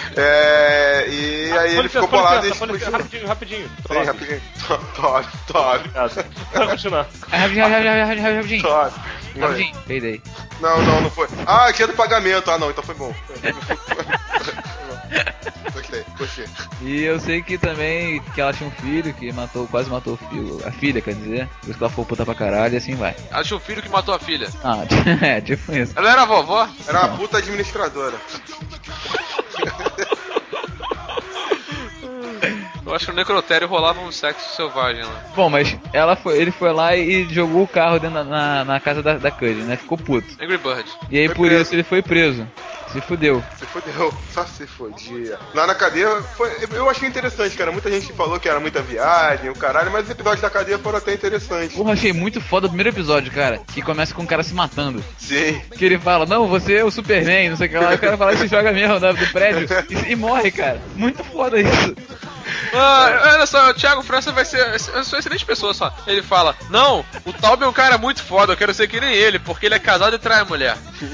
e aí ele ficou bolado e explodiu. Rapidinho. Sim, rapidinho. Tório. Vai continuar. Rapidinho. Tório. Rapidinho, peidei. Não foi. Ah, tinha do pagamento. Ah, não, então foi bom. Gostei. E eu sei que também que ela tinha um filho que quase matou a filha, quer dizer. Por isso que ela ficou puta pra caralho e assim vai. Ela tinha um filho que matou a filha. Ah, tipo isso. Ela era a vovó? Era uma puta administradora. Eu acho que no necrotério rolava um sexo selvagem lá. Bom, mas ele foi lá e jogou o carro dentro na casa da Cuddy, né? Ficou puto. Angry Bird. E aí Foi por preso. isso ele foi preso. Se fudeu. Se fodeu, só se fodia. Lá na cadeia, eu achei interessante, cara. Muita gente falou que era muita viagem, o caralho, mas os episódios da cadeia foram até interessantes. Porra, achei muito foda o primeiro episódio, cara. Que começa com o cara se matando. Sim. Que ele fala, não, você é o Superman, não sei o que lá. E o cara fala, se joga mesmo do prédio e morre, cara. Muito foda isso. Olha só, o Thiago França vai ser. Eu sou excelente pessoa só. Ele fala: não, o Tauber é um cara muito foda, eu quero ser que nem ele, porque ele é casado e trai a mulher.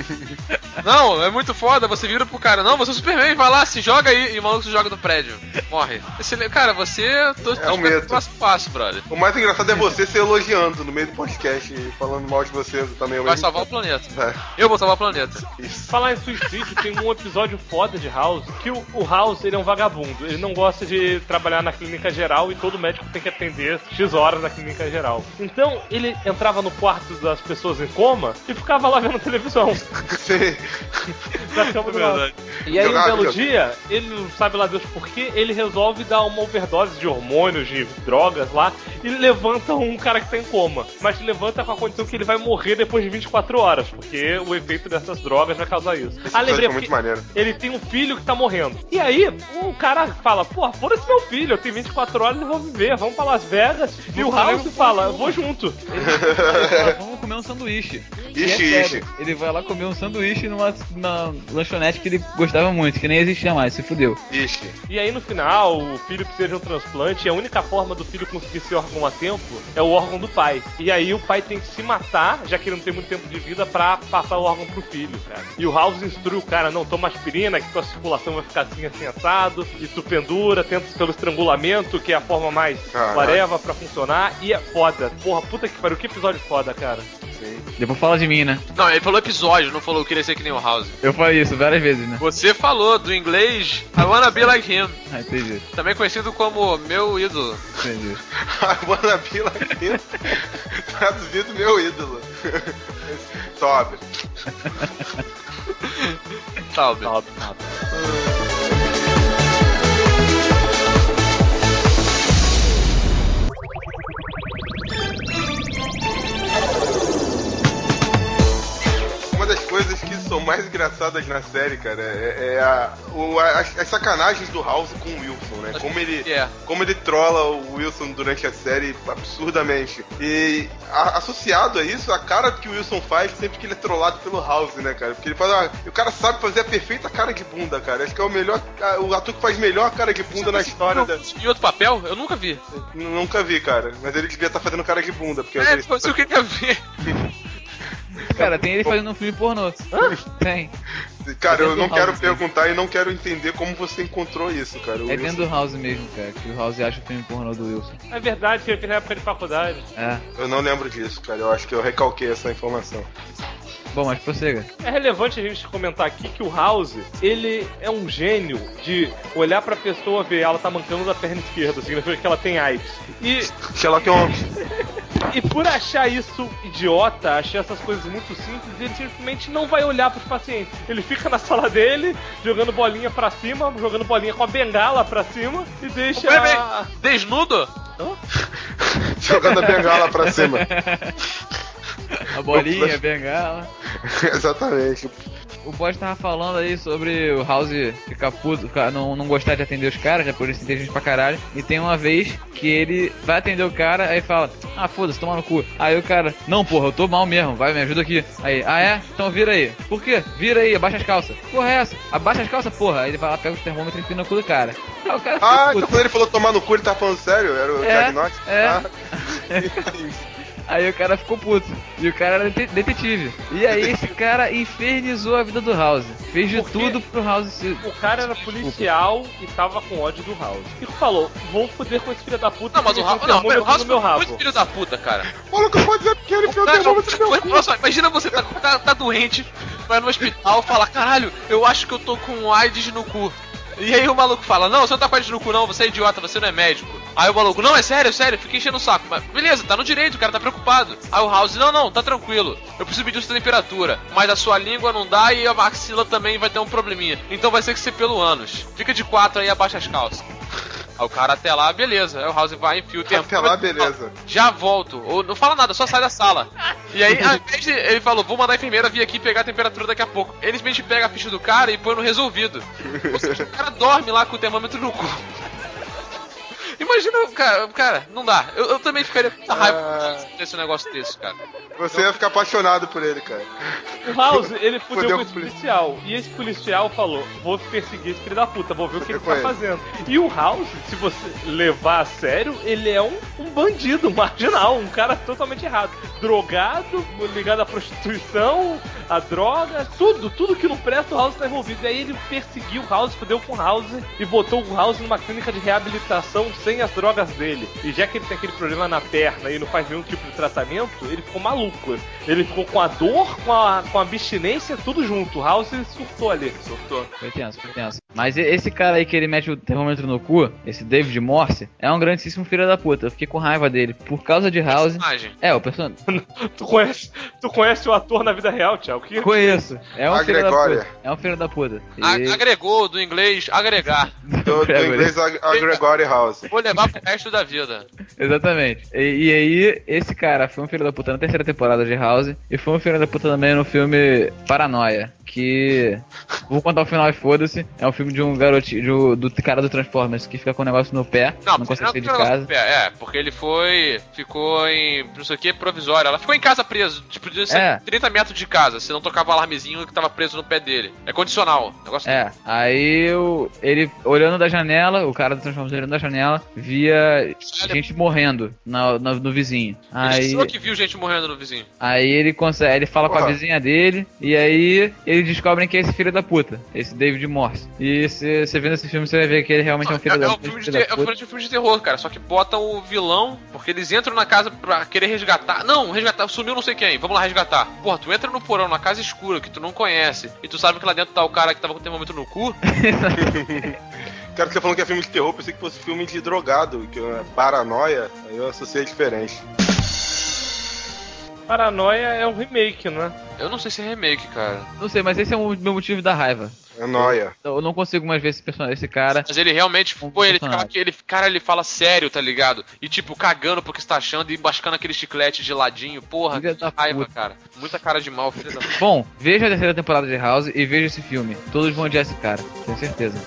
Não, é muito foda, você vira pro cara, não, você é o Superman, vai lá, se joga aí, e o maluco se joga do prédio. Morre. Cara, você. É um medo. Passo, brother. O mais engraçado é você se elogiando no meio do podcast e falando mal de você também. Vai salvar o planeta. É. Eu vou salvar o planeta. Isso. Falar em suicídio, tem um episódio foda de House, que o House, ele é um vagabundo. Ele não gosta de trabalhar na clínica geral e todo médico tem que atender X horas na clínica geral. Então, ele entrava no quarto das pessoas em coma e ficava lá vendo televisão. Sim. Da cama do lado. E aí, um belo dia, ele não sabe lá Deus por quê, ele resolve dar uma overdose de hormônios, de drogas lá, e levanta um cara que tá em coma. Mas levanta com a condição que ele vai morrer depois de 24 horas, porque o efeito dessas drogas vai causar isso. Lembrei, muito maneiro. ele tem um filho que tá morrendo. E aí, o cara fala, porra, foda-se meu filho, eu tenho 24 horas e vou viver, vamos pra Las Vegas. E o House fala, eu vou junto. Ele fala, vamos comer um sanduíche. E é Ixi, sério, ixi. ele vai lá comer um sanduíche numa lanchonete que ele gostava muito, que nem existia mais, se fudeu. Ixi. E aí no final, o filho precisa de um transplante e a única forma do filho conseguir esse órgão a tempo é o órgão do pai. E aí o pai tem que se matar, já que ele não tem muito tempo de vida, pra passar o órgão pro filho, cara. E o House instrui o cara, não, toma aspirina, que tua circulação vai ficar assim assado, e tu pendura, tenta pelo estrangulamento, que é a forma mais lareva pra funcionar, e é foda. Porra, puta que pariu, que episódio foda, cara. Sim. Depois fala de mim, né? Não, ele falou episódio, não falou que queria ser que nem o House. Eu falei isso várias vezes, né? Você falou do inglês I wanna be like him. Ah, entendi. Também conhecido como meu ídolo. Entendi. I wanna be like him. Traduzido meu ídolo. Sobe. Salve. Uma das coisas que são mais engraçadas na série, cara, as sacanagens do House com o Wilson, né? Como ele trola o Wilson durante a série absurdamente. E associado a isso, a cara que o Wilson faz sempre que ele é trollado pelo House, né, cara? Porque ele faz o cara sabe fazer a perfeita cara de bunda, cara. Acho que é o ator que faz melhor cara de bunda na história. Em outro papel? Eu nunca vi. Nunca vi, cara. Mas ele devia estar fazendo cara de bunda. Porque eu queria ver. Cara, tem ele fazendo um filme pornô. Tem. Cara, eu não quero House, perguntar e não quero entender como você encontrou isso, cara. É dentro do House mesmo, cara, que o House acha o filme pornô do Wilson. É verdade que eu fiz na época de faculdade. É. Eu não lembro disso, cara. Eu acho que eu recalquei essa informação. Bom, mas prossiga. É relevante a gente comentar aqui que o House, ele é um gênio de olhar pra pessoa, ver ela tá mancando da perna esquerda, significa que ela tem AIDS. E Sherlock Holmes. E por achar isso idiota, achar essas coisas muito simples, ele simplesmente não vai olhar pros pacientes. Ele fica na sala dele, jogando bolinha pra cima, jogando bolinha com a bengala pra cima e deixa... Desnudo? Jogando a bengala pra cima. A bolinha, a bengala. Exatamente. O Boss tava falando aí sobre o House ficar puto, não gostar de atender os caras, né? Por isso tem gente pra caralho. E tem uma vez que ele vai atender o cara, aí fala, ah, foda-se, toma no cu. Aí o cara, não, porra, eu tô mal mesmo, vai, me ajuda aqui. Aí, ah é? Então vira aí. Por quê? Vira aí, abaixa as calças. Porra é essa? Abaixa as calças, porra. Aí ele vai lá, pega o termômetro e enfia no cu do cara. Aí o cara fica puto. Então quando ele falou tomar no cu, ele tava falando sério? Era o diagnóstico? Aí o cara ficou puto. E o cara era detetive. E aí esse cara infernizou a vida do House. Fez de tudo pro House se... O cara era policial e tava com ódio do House. E falou, vou foder com esse filho da puta. Não, mas o House no meu rabo. Muito filho da puta, cara. Olha o que eu posso dizer, porque ele enfiou o termômetro no meu cu. Imagina você tá doente, vai no hospital, fala, caralho, eu acho que eu tô com AIDS no cu. E aí o maluco fala, não, você não tá com AIDS no cu não, você é idiota, você não é médico. Aí o maluco, não, é sério, fica enchendo o saco. Mas beleza, tá no direito, o cara tá preocupado. Aí o House, não, tá tranquilo. Eu preciso medir sua temperatura, mas a sua língua não dá e a maxila também vai ter um probleminha. Então vai ser que ser pelo ânus. Fica de 4 aí, abaixa as calças. Aí o cara até lá, beleza. Aí o House vai, enfia o Até lá, beleza. Já volto. Ou não fala nada, só sai da sala. E aí, ao invés de, ele falou, vou mandar a enfermeira vir aqui pegar a temperatura daqui a pouco. Ele simplesmente pega a ficha do cara e põe no resolvido. Ou seja, o cara dorme lá com o termômetro no cu. Imagina, cara, não dá. Eu também ficaria com muita raiva desse negócio desse, cara. Você ia ficar apaixonado por ele, cara. O House, ele fudeu Fudeu com esse policial. E esse policial falou, vou perseguir esse filho da puta, vou ver o que ele tá fazendo. E o House, se você levar a sério, ele é um bandido, um marginal, um cara totalmente errado. Drogado, ligado à prostituição, a droga, tudo que não presta, o House tá envolvido. E aí ele perseguiu o House, fudeu com o House e botou o House numa clínica de reabilitação sem as drogas dele. E já que ele tem aquele problema na perna e não faz nenhum tipo de tratamento, ele ficou maluco. Ele ficou com a dor, com a abstinência, tudo junto. O House surtou ali. Foi tenso. Mas esse cara aí que ele mete o termômetro no cu, esse David Morse, é um grandíssimo filho da puta. Eu fiquei com raiva dele. Por causa de House. Personagem. O personagem. Tu conhece o ator na vida real, Thiago? Conheço. É um filho da Gregória. puta. É um filho da puta. Agregou, do inglês, agregar. Do inglês a Gregory House. Vou levar pro resto da vida. Exatamente. E aí, esse cara foi um filho da puta na terceira temporada de House. E foi um filho da puta também no filme Paranoia. Que. Vou contar o final e foda-se. É um filme de um garotinho. Do cara do Transformers que fica com o negócio no pé. Não consegue sair de casa. Porque ele ficou em. Não sei o que, provisório. Ela ficou em casa preso. Tipo, de 30 metros de casa. Se não tocava o alarmezinho que tava preso no pé dele. É condicional. Negócio Aí ele olhando da janela, o cara do Transformers olhando da janela, via gente morrendo no vizinho. Aí. Ele que viu gente morrendo no vizinho. Aí ele fala com a vizinha dele, e aí eles descobrem que é esse filho da puta, esse David Morse. E você vendo esse filme, você vai ver que ele realmente é um filho da puta. É um filme de terror, cara. Só que botam o vilão, porque eles entram na casa pra querer resgatar. Não, resgatar, sumiu não sei quem, vamos lá resgatar. Porra, tu entra no porão, na casa escura, que tu não conhece, e tu sabe que lá dentro tá o cara que tava com o termômetro no cu. Cara, que você falou que é filme de terror, pensei que fosse filme de drogado, que é Paranoia, aí eu associei diferente. Paranoia é um remake, não é? Eu não sei se é remake, cara. Não sei, mas esse é o meu motivo da raiva. É nóia. Eu não consigo mais ver esse cara. Mas ele realmente, ele fala sério, tá ligado? E tipo, cagando porque está achando e bascando aquele chiclete geladinho. Porra, que raiva, cara. Muita cara de mal, filho da... Bom, veja a terceira temporada de House e veja esse filme. Todos vão odiar esse cara, tenho certeza.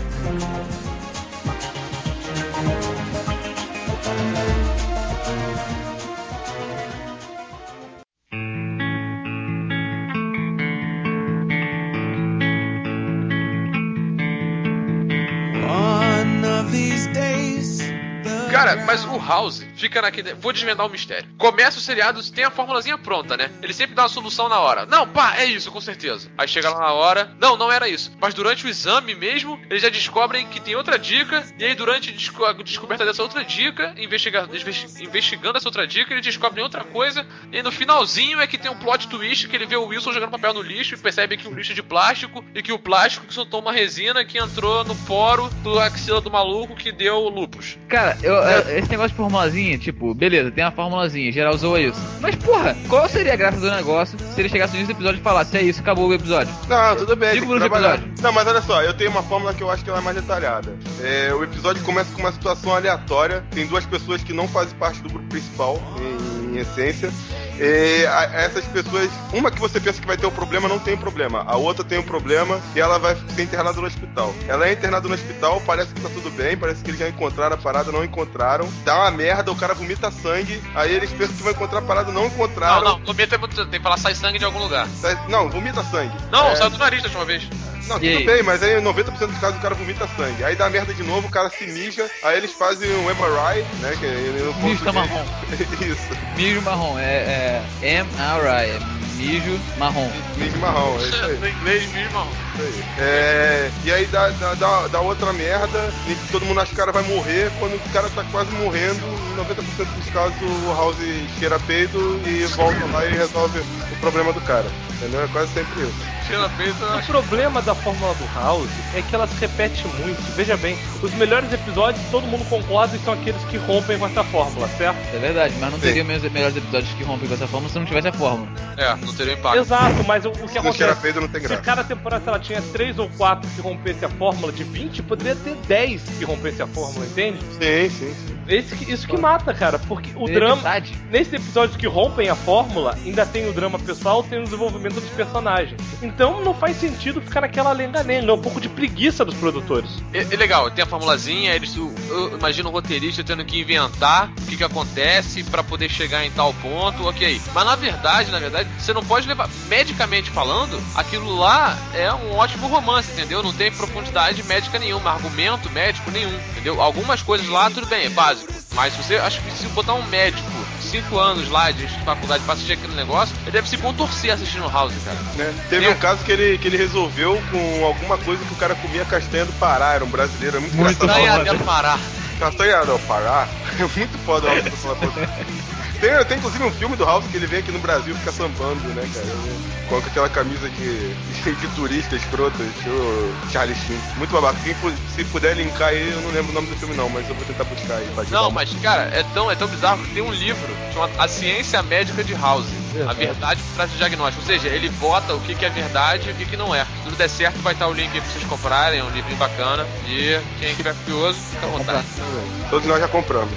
Cara, mas o House fica naquele... Vou desvendar o mistério. Começa o seriado, tem a formulazinha pronta, né? Ele sempre dá uma solução na hora. Não, pá, é isso, com certeza. Aí chega lá na hora... Não era isso. Mas durante o exame mesmo, eles já descobrem que tem outra dica. E aí durante a descoberta dessa outra dica, investigando essa outra dica, eles descobrem outra coisa. E aí no finalzinho é que tem um plot twist, que ele vê o Wilson jogando papel no lixo e percebe que o lixo é de plástico. E que o plástico que soltou uma resina que entrou no poro do axila do maluco que deu lupus. Cara, esse negócio de formulazinha, tipo, beleza, tem uma formulazinha, geral zoa isso. Mas porra, qual seria a graça do negócio se ele chegasse no início do episódio e falasse, é isso, acabou o episódio? Não, tudo bem, tem que trabalhar. episódio. Não, mas olha só, eu tenho uma fórmula que eu acho que ela é mais detalhada. O episódio começa com uma situação aleatória, tem duas pessoas que não fazem parte do grupo principal, em essência. Essas pessoas, uma que você pensa que vai ter um problema, não tem um problema. A outra tem um problema e ela vai ser internada no hospital. Ela é internada no hospital, parece que tá tudo bem, parece que eles já encontraram a parada, não encontraram. Dá uma merda, o cara vomita sangue, aí eles pensam que vão encontrar a parada, não encontraram. Não, vomita é muito... Tem que falar, sai sangue de algum lugar. Não, vomita sangue. Não, saiu do nariz da última vez. Não, tudo bem, mas aí 90% dos casos o cara vomita sangue. Aí dá merda de novo, o cara se mija, aí eles fazem um MRI, né? Que ele não mijo marrom. Isso. Mijo marrom, é MRI, é mijo marrom. Mijo marrom, é isso aí. No inglês, mijo marrom. Isso aí. E aí dá outra merda, e todo mundo acha que o cara vai morrer, quando o cara tá quase morrendo, em 90% dos casos o House cheira peido e volta lá e resolve o problema do cara. Entendeu? É quase sempre isso. ela fez. O problema da fórmula do House é que ela se repete muito. Veja bem, os melhores episódios todo mundo concorda e são aqueles que rompem com essa fórmula, certo? É verdade, mas não teria melhores episódios que rompem com essa fórmula se não tivesse a fórmula. Não teria impacto. Exato, mas o que Se não tiver acontece? feito, não tem Se graça. cada temporada ela tinha 3 ou 4 que rompesse a fórmula de 20, poderia ter 10 que rompesse a fórmula, entende? Sim. Isso que mata, cara, porque o É drama. verdade. Nesses episódios que rompem a fórmula, ainda tem o drama pessoal, tem o desenvolvimento dos personagens. Então não faz sentido ficar naquela lenga-lenga, é um pouco de preguiça dos produtores. É legal, tem a formulazinha, eu imagino o roteirista tendo que inventar o que acontece pra poder chegar em tal ponto, ok. Mas na verdade, você não pode levar, medicamente falando, aquilo lá é um ótimo romance, entendeu? Não tem profundidade médica nenhuma, argumento médico nenhum, entendeu? Algumas coisas lá, tudo bem, é básico. Mas acho que se botar um médico 5 anos lá de faculdade pra assistir aquele negócio, ele deve se contorcer assistindo House, cara. Teve um caso que ele resolveu com alguma coisa que o cara comia castanha do Pará, era um brasileiro, é muito engraçado. Castanha do Pará. Castanha do Pará? É muito foda o House pra falar tem inclusive um filme do House que ele vem aqui no Brasil e fica sambando, né, cara? Com aquela camisa de turista escrota, o Charlie Sheen. Muito babaca. Se puder linkar aí, eu não lembro o nome do filme não, mas eu vou tentar buscar aí. Não, mas cara, é tão bizarro que tem um livro chamado A Ciência Médica de House. A verdade por trás do diagnóstico. Ou seja, ele bota o que é verdade e o que não é. Se tudo der certo, vai estar o link aí pra vocês comprarem. É um livrinho bacana. E quem tiver curioso, fica à vontade. Todos nós já compramos.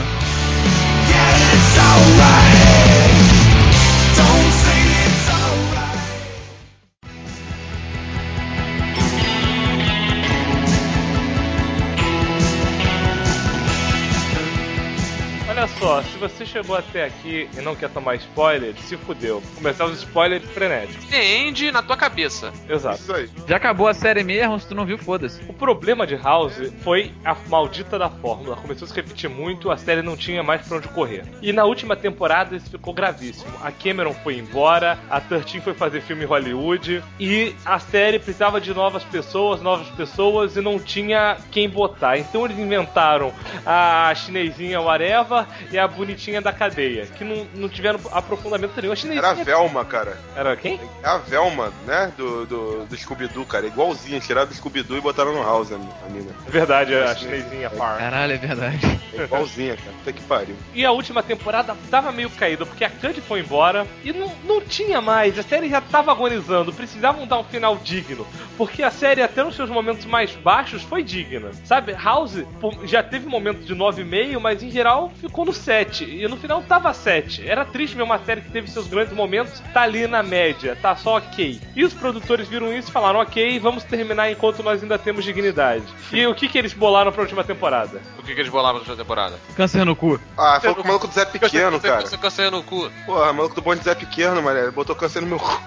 Olha só, se você chegou até aqui e não quer tomar spoiler, se fudeu. Começar os spoilers frenéticos. Entende na tua cabeça. Exato. Isso aí. Já acabou a série mesmo, se tu não viu, foda-se. O problema de House foi a maldita da fórmula. Começou a se repetir muito, a série não tinha mais pra onde correr. E na última temporada isso ficou gravíssimo. A Cameron foi embora, a 13 foi fazer filme em Hollywood e a série precisava de novas pessoas e não tinha quem botar. Então eles inventaram a chinesinha Areva e a bonitinha da cadeia, que não tiveram aprofundamento nenhum. A chinesinha... Era a Velma, cara. Era quem? É a Velma, né? Do Scooby-Doo, cara. Igualzinha, tiraram do Scooby-Doo e botaram no House, a mina. É verdade, a chinesinha Par. Caralho, é verdade. É igualzinha, cara. Até que pariu. E a última temporada tava meio caída, porque a Candy foi embora e não tinha mais. A série já tava agonizando, precisavam dar um final digno. Porque a série, até nos seus momentos mais baixos, foi digna. Sabe, House já teve momentos de 9,5, mas em geral ficou no 7. E no final tava 7. Era triste ver uma série que teve seus grandes momentos, tá ali na média, tá só ok. E os produtores viram isso e falaram, ok, vamos terminar enquanto nós ainda temos dignidade. E o que eles bolaram pra última temporada? O que eles bolaram na última temporada? Câncer no cu. Ah, foi com o maluco do Zé Pequeno, cara. Você câncer no cu. Porra, maluco do bonde do Zé Pequeno, mané. Botou câncer no meu cu.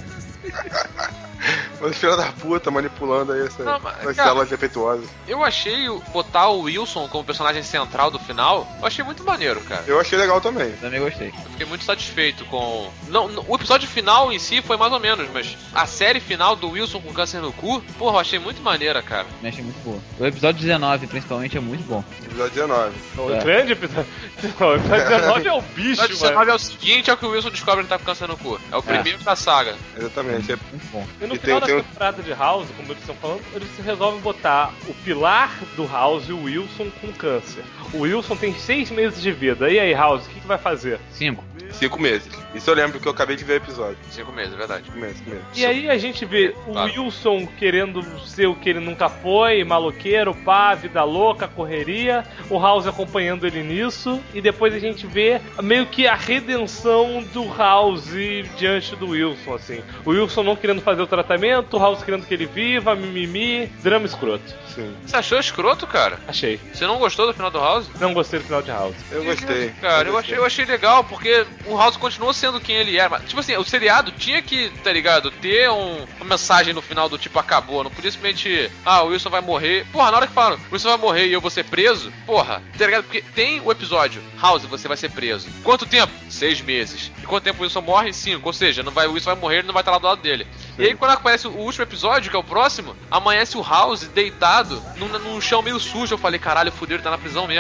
Mas filho da puta manipulando aí essas cara, células defeituosas. Eu achei botar o Wilson como personagem central do final, eu achei muito maneiro, cara. Eu achei legal também. Também gostei. Eu fiquei muito satisfeito com... Não, o episódio final em si foi mais ou menos, mas a série final do Wilson com câncer no cu, porra, eu achei muito maneira, cara. Me achei muito boa. O episódio 19, principalmente, é muito bom. Episódio 19. O É. grande episódio. O episódio 19 é o O bicho, episódio mano. 19 é o seguinte, é o que o Wilson descobre que ele tá com câncer no cu. É o primeiro da saga. Exatamente. Muito bom. E no E final tem da temporada de House, como eles estão falando, eles resolvem botar o pilar do House, o Wilson, com câncer. O Wilson tem 6 meses de vida. E aí, House, o que vai fazer? 5. 5 meses. Isso eu lembro que eu acabei de ver o episódio. 5 meses, é verdade. 5 meses. E aí a gente vê o Claro. Wilson querendo ser o que ele nunca foi, maloqueiro, pá, vida louca, correria, o House acompanhando ele nisso, e depois a gente vê meio que a redenção do House diante do Wilson, assim. O Wilson não querendo fazer o tratamento, o House querendo que ele viva, mimimi, drama escroto. Sim. Você achou escroto, cara? Achei. Você não gostou do final do House? Não gostei do final de House. Eu gostei. Cara, eu achei legal, porque o House continuou sendo quem ele era. Mas, tipo assim, o seriado tinha que, tá ligado, ter uma mensagem no final do tipo, acabou. Não podia simplesmente, o Wilson vai morrer. Porra, na hora que falaram, o Wilson vai morrer e eu vou ser preso, porra, tá ligado? Porque tem o episódio, House, você vai ser preso. Quanto tempo? 6 meses. E quanto tempo o Wilson morre? 5. Ou seja, o Wilson vai morrer e não vai estar lá do lado dele. E aí, quando aparece o último episódio, que é o próximo, amanhece o House deitado num chão meio sujo. Eu falei, caralho, fudeu, ele tá na prisão mesmo.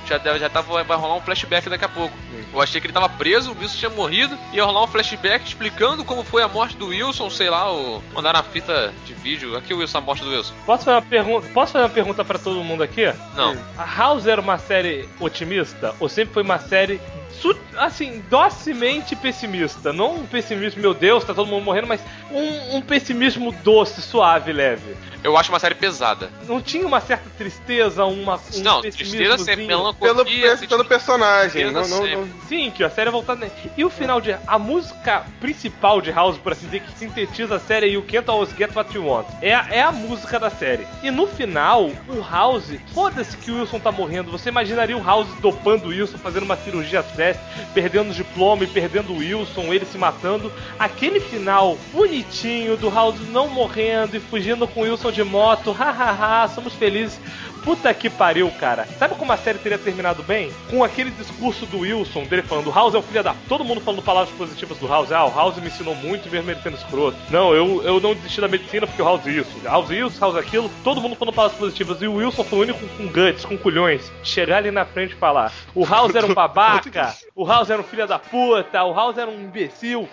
vai rolar um flashback daqui a pouco. Eu achei que ele tava preso, o Wilson tinha morrido, ia rolar um flashback explicando como foi a morte do Wilson, sei lá, ou mandar na fita de vídeo. Aqui o Wilson, a morte do Wilson. Posso fazer uma pergunta pra todo mundo aqui? Não. A House era uma série otimista ou sempre foi uma série assim, docemente pessimista? Não um pessimismo, meu Deus, tá todo mundo morrendo, mas um pessimismo doce, suave, leve. Eu acho uma série pesada. Não tinha uma certa tristeza, um não, tristeza sempre, melancolia. Pelo personagem. Não. Sim, que a série é voltada... E o final de... A música principal de House, por assim dizer, que sintetiza a série You Can't Always Get What You Want. É a música da série. E no final, o House... Foda-se que o Wilson tá morrendo. Você imaginaria o House dopando o Wilson, fazendo uma cirurgia teste, perdendo o diploma e perdendo o Wilson, ele se matando. Aquele final bonitinho do House não morrendo e fugindo com o Wilson de moto. Hahaha, somos felizes. Puta que pariu, cara. Sabe como a série teria terminado bem? Com aquele discurso do Wilson, dele falando, o House é o filho da... Todo mundo falando palavras positivas do House. O House me ensinou muito, mesmo ele sendo escroto. Não, eu não desisti da medicina porque o House isso. House aquilo. Todo mundo falando palavras positivas. E o Wilson foi o único com guts, com culhões, de chegar ali na frente e falar, o House era um babaca, o House era um filho da puta, o House era um imbecil.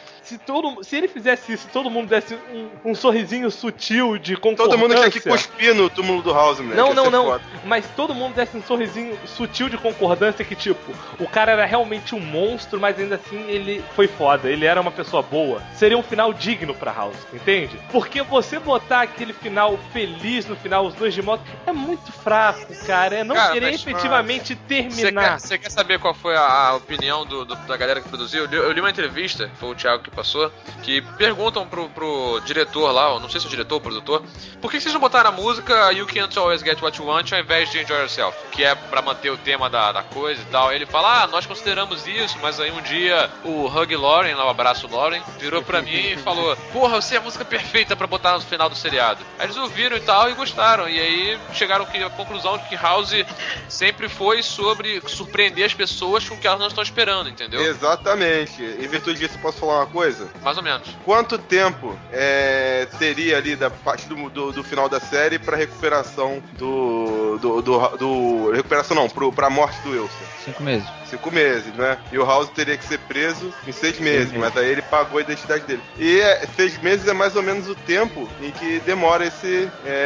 Se ele fizesse isso, todo mundo desse um sorrisinho sutil de concordância. Todo mundo tinha que cuspir no túmulo do House, né? Não. Mas todo mundo desse um sorrisinho sutil de concordância que, tipo, o cara era realmente um monstro, mas ainda assim ele foi foda, ele era uma pessoa boa. Seria um final digno pra House, entende? Porque você botar aquele final feliz no final, os dois de moto, é muito fraco, cara. É não querer efetivamente terminar. Você quer saber qual foi a opinião da galera que produziu? Eu li uma entrevista, foi o Thiago que passou, que perguntam pro diretor lá, não sei se é o diretor ou o produtor, por que vocês não botaram a música You Can't Always Get What You Want ao invés de Enjoy Yourself, que é pra manter o tema da coisa e tal. Aí ele fala, nós consideramos isso, mas aí um dia o Hug Lauren, lá o abraço Lauren, virou pra mim e falou, porra, você é a música perfeita pra botar no final do seriado. Aí eles ouviram e tal e gostaram, e aí chegaram à conclusão de que House sempre foi sobre surpreender as pessoas com o que elas não estão esperando, entendeu? Exatamente. Em virtude disso, posso falar uma coisa? Mais ou menos. Quanto tempo teria ali da parte do final da série pra recuperação recuperação não, pra morte do Wilson? 5 meses. 5 meses, né? E o House teria que ser preso em 6 meses, mas aí ele pagou a identidade dele. E 6 meses é mais ou menos o tempo em que demora esse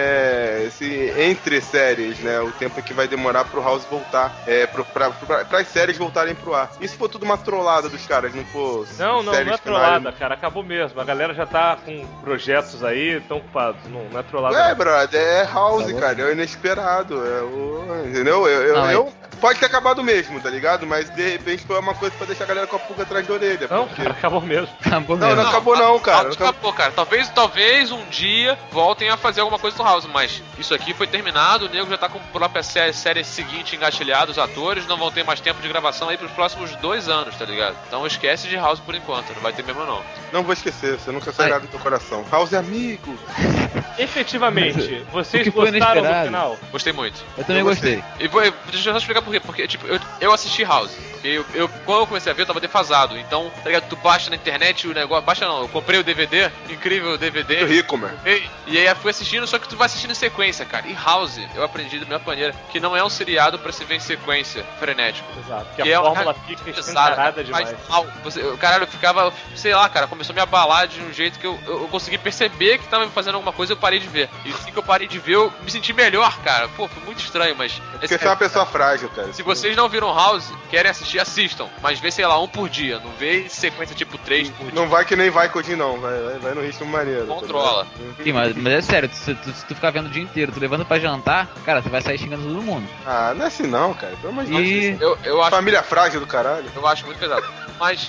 entre séries, né? O tempo que vai demorar pro House voltar, pras séries voltarem pro ar. Isso foi tudo uma trollada dos caras, não for... Não é trollada, cara, acabou mesmo. A galera já tá com projetos aí, tão ocupados. Não é trollada. Brother, é House, cara, é o inesperado. Entendeu? Pode ter acabado mesmo, tá ligado? Mas de repente foi uma coisa pra deixar a galera com a pulga atrás da orelha. Não, cara, acabou mesmo. Não acabou não, cara. Acabou, cara. Talvez um dia voltem a fazer alguma coisa do House, mas isso aqui foi terminado, o nego já tá com a própria série seguinte engatilhada, os atores não vão ter mais tempo de gravação aí pros próximos 2 anos, tá ligado? Então esquece de House por enquanto, não vai ter mesmo não. Não vou esquecer, você nunca sai nada do teu coração. House é amigo. Efetivamente, vocês gostaram do final? Gostei muito. Eu também gostei. E deixa eu só explicar por quê. Porque, tipo, eu assisti House. Quando eu comecei a ver, eu tava defasado. Então, tá ligado? Tu baixa na internet o negócio. Baixa não, eu comprei o DVD. Incrível DVD. Muito rico, mano. E aí eu fui assistindo, só que tu vai assistindo em sequência, cara. E House, eu aprendi da minha maneira que não é um seriado pra se ver em sequência, frenético. Exato. Que a fórmula fica escancarada demais. Caralho, eu ficava, sei lá, cara, começou a me abalar de um jeito que eu consegui perceber que tava fazendo alguma coisa, eu parei de ver. E assim que eu parei de ver, eu me senti melhor, cara. Pô, foi muito estranho, mas... Porque você é uma pessoa frágil, cara. Se vocês não viram House, querem assistir, assistam. Mas vê, sei lá, 1 por dia. Não vê em sequência tipo 3 por dia. Não vai que nem vai Codinho, não. Vai no ritmo maneiro. Controla. Tá. Sim, mas é sério, se tu ficar vendo o dia inteiro, tu levando pra jantar, cara, tu vai sair xingando todo mundo. Não é assim não, cara. Pelo amor de Deus. Eu acho... Família frágil do caralho. Eu acho muito pesado. Mas...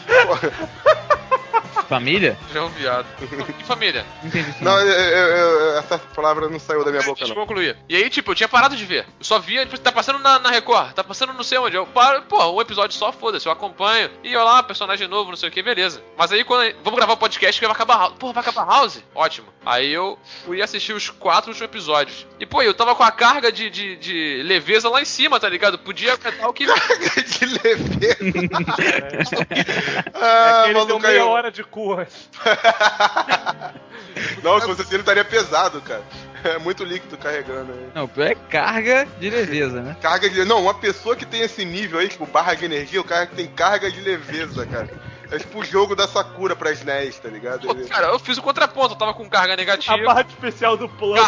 Família? Já é um viado. Que família? Entendi. Não, essa palavra não saiu da minha boca, não. Deixa eu concluir. E aí, tipo, eu tinha parado de ver. Eu só via, tá passando na Record, tá passando não sei onde. Eu paro, um episódio só, foda-se, eu acompanho. E olha lá, personagem novo, não sei o que, beleza. Mas aí, vamos gravar o podcast que vai acabar House. Porra, vai acabar House? Ótimo. Aí eu fui assistir os 4 últimos episódios. E, eu tava com a carga de leveza lá em cima, tá ligado? Podia aguentar o que... Carga de leveza? Que ele deu meia hora de cu. Não, com certeza ele estaria pesado, cara. É muito líquido carregando aí. Não, o pior é carga de leveza, né? Carga de... Não, uma pessoa que tem esse nível aí, tipo, barra de energia, o cara que tem carga de leveza, cara. É tipo o jogo da Sakura pra SNES, tá ligado? Pô, cara, eu fiz o contraponto, eu tava com carga A negativa. parte especial do Plus.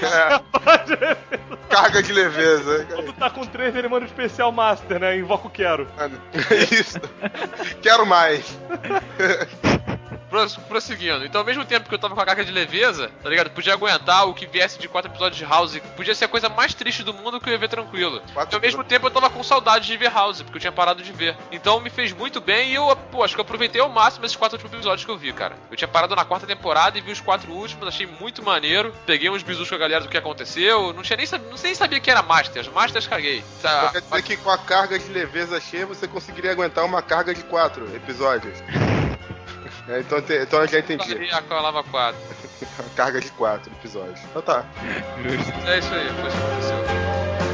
Carga de leveza. Quando tá com 3, ele manda o especial Master, né? Invoca o Quero. Isso. Quero mais. Prosseguindo. Então, ao mesmo tempo que eu tava com a carga de leveza, tá ligado? Podia aguentar o que viesse de 4 episódios de House. Podia ser a coisa mais triste do mundo que eu ia ver tranquilo. Então, ao mesmo tempo, eu tava com saudade de ver House, porque eu tinha parado de ver. Então, me fez muito bem e eu, pô, acho que eu aproveitei ao máximo esses 4 últimos episódios que eu vi, cara. Eu tinha parado na 4ª temporada e vi os 4 últimos, achei muito maneiro. Peguei uns bisus com a galera do que aconteceu. Não nem sabia que era Masters. Masters caguei. Quer dizer que com a carga de leveza cheia, você conseguiria aguentar uma carga de 4 episódios. Então eu já entendi. A Lava 4. Carga de 4 episódios. Então tá. É isso aí, foi isso que aconteceu.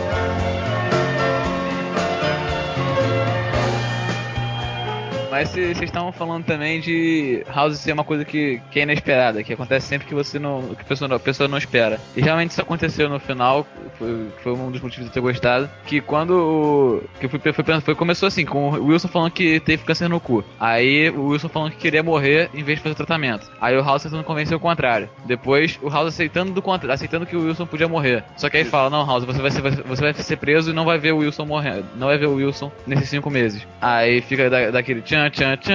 Mas vocês estavam falando também de House ser uma coisa que é inesperada, que acontece sempre que você não. Que a pessoa não espera. E realmente isso aconteceu no final, foi um dos motivos de eu ter gostado. Que quando. Começou assim, com o Wilson falando que teve câncer no cu. Aí o Wilson falando que queria morrer em vez de fazer o tratamento. Aí o House tentando convencer o contrário. Depois o House aceitando que o Wilson podia morrer. Só que aí fala, não, House, você vai ser preso e não vai ver o Wilson morrer. Não vai ver o Wilson nesses 5 meses. Aí fica daquele tchan.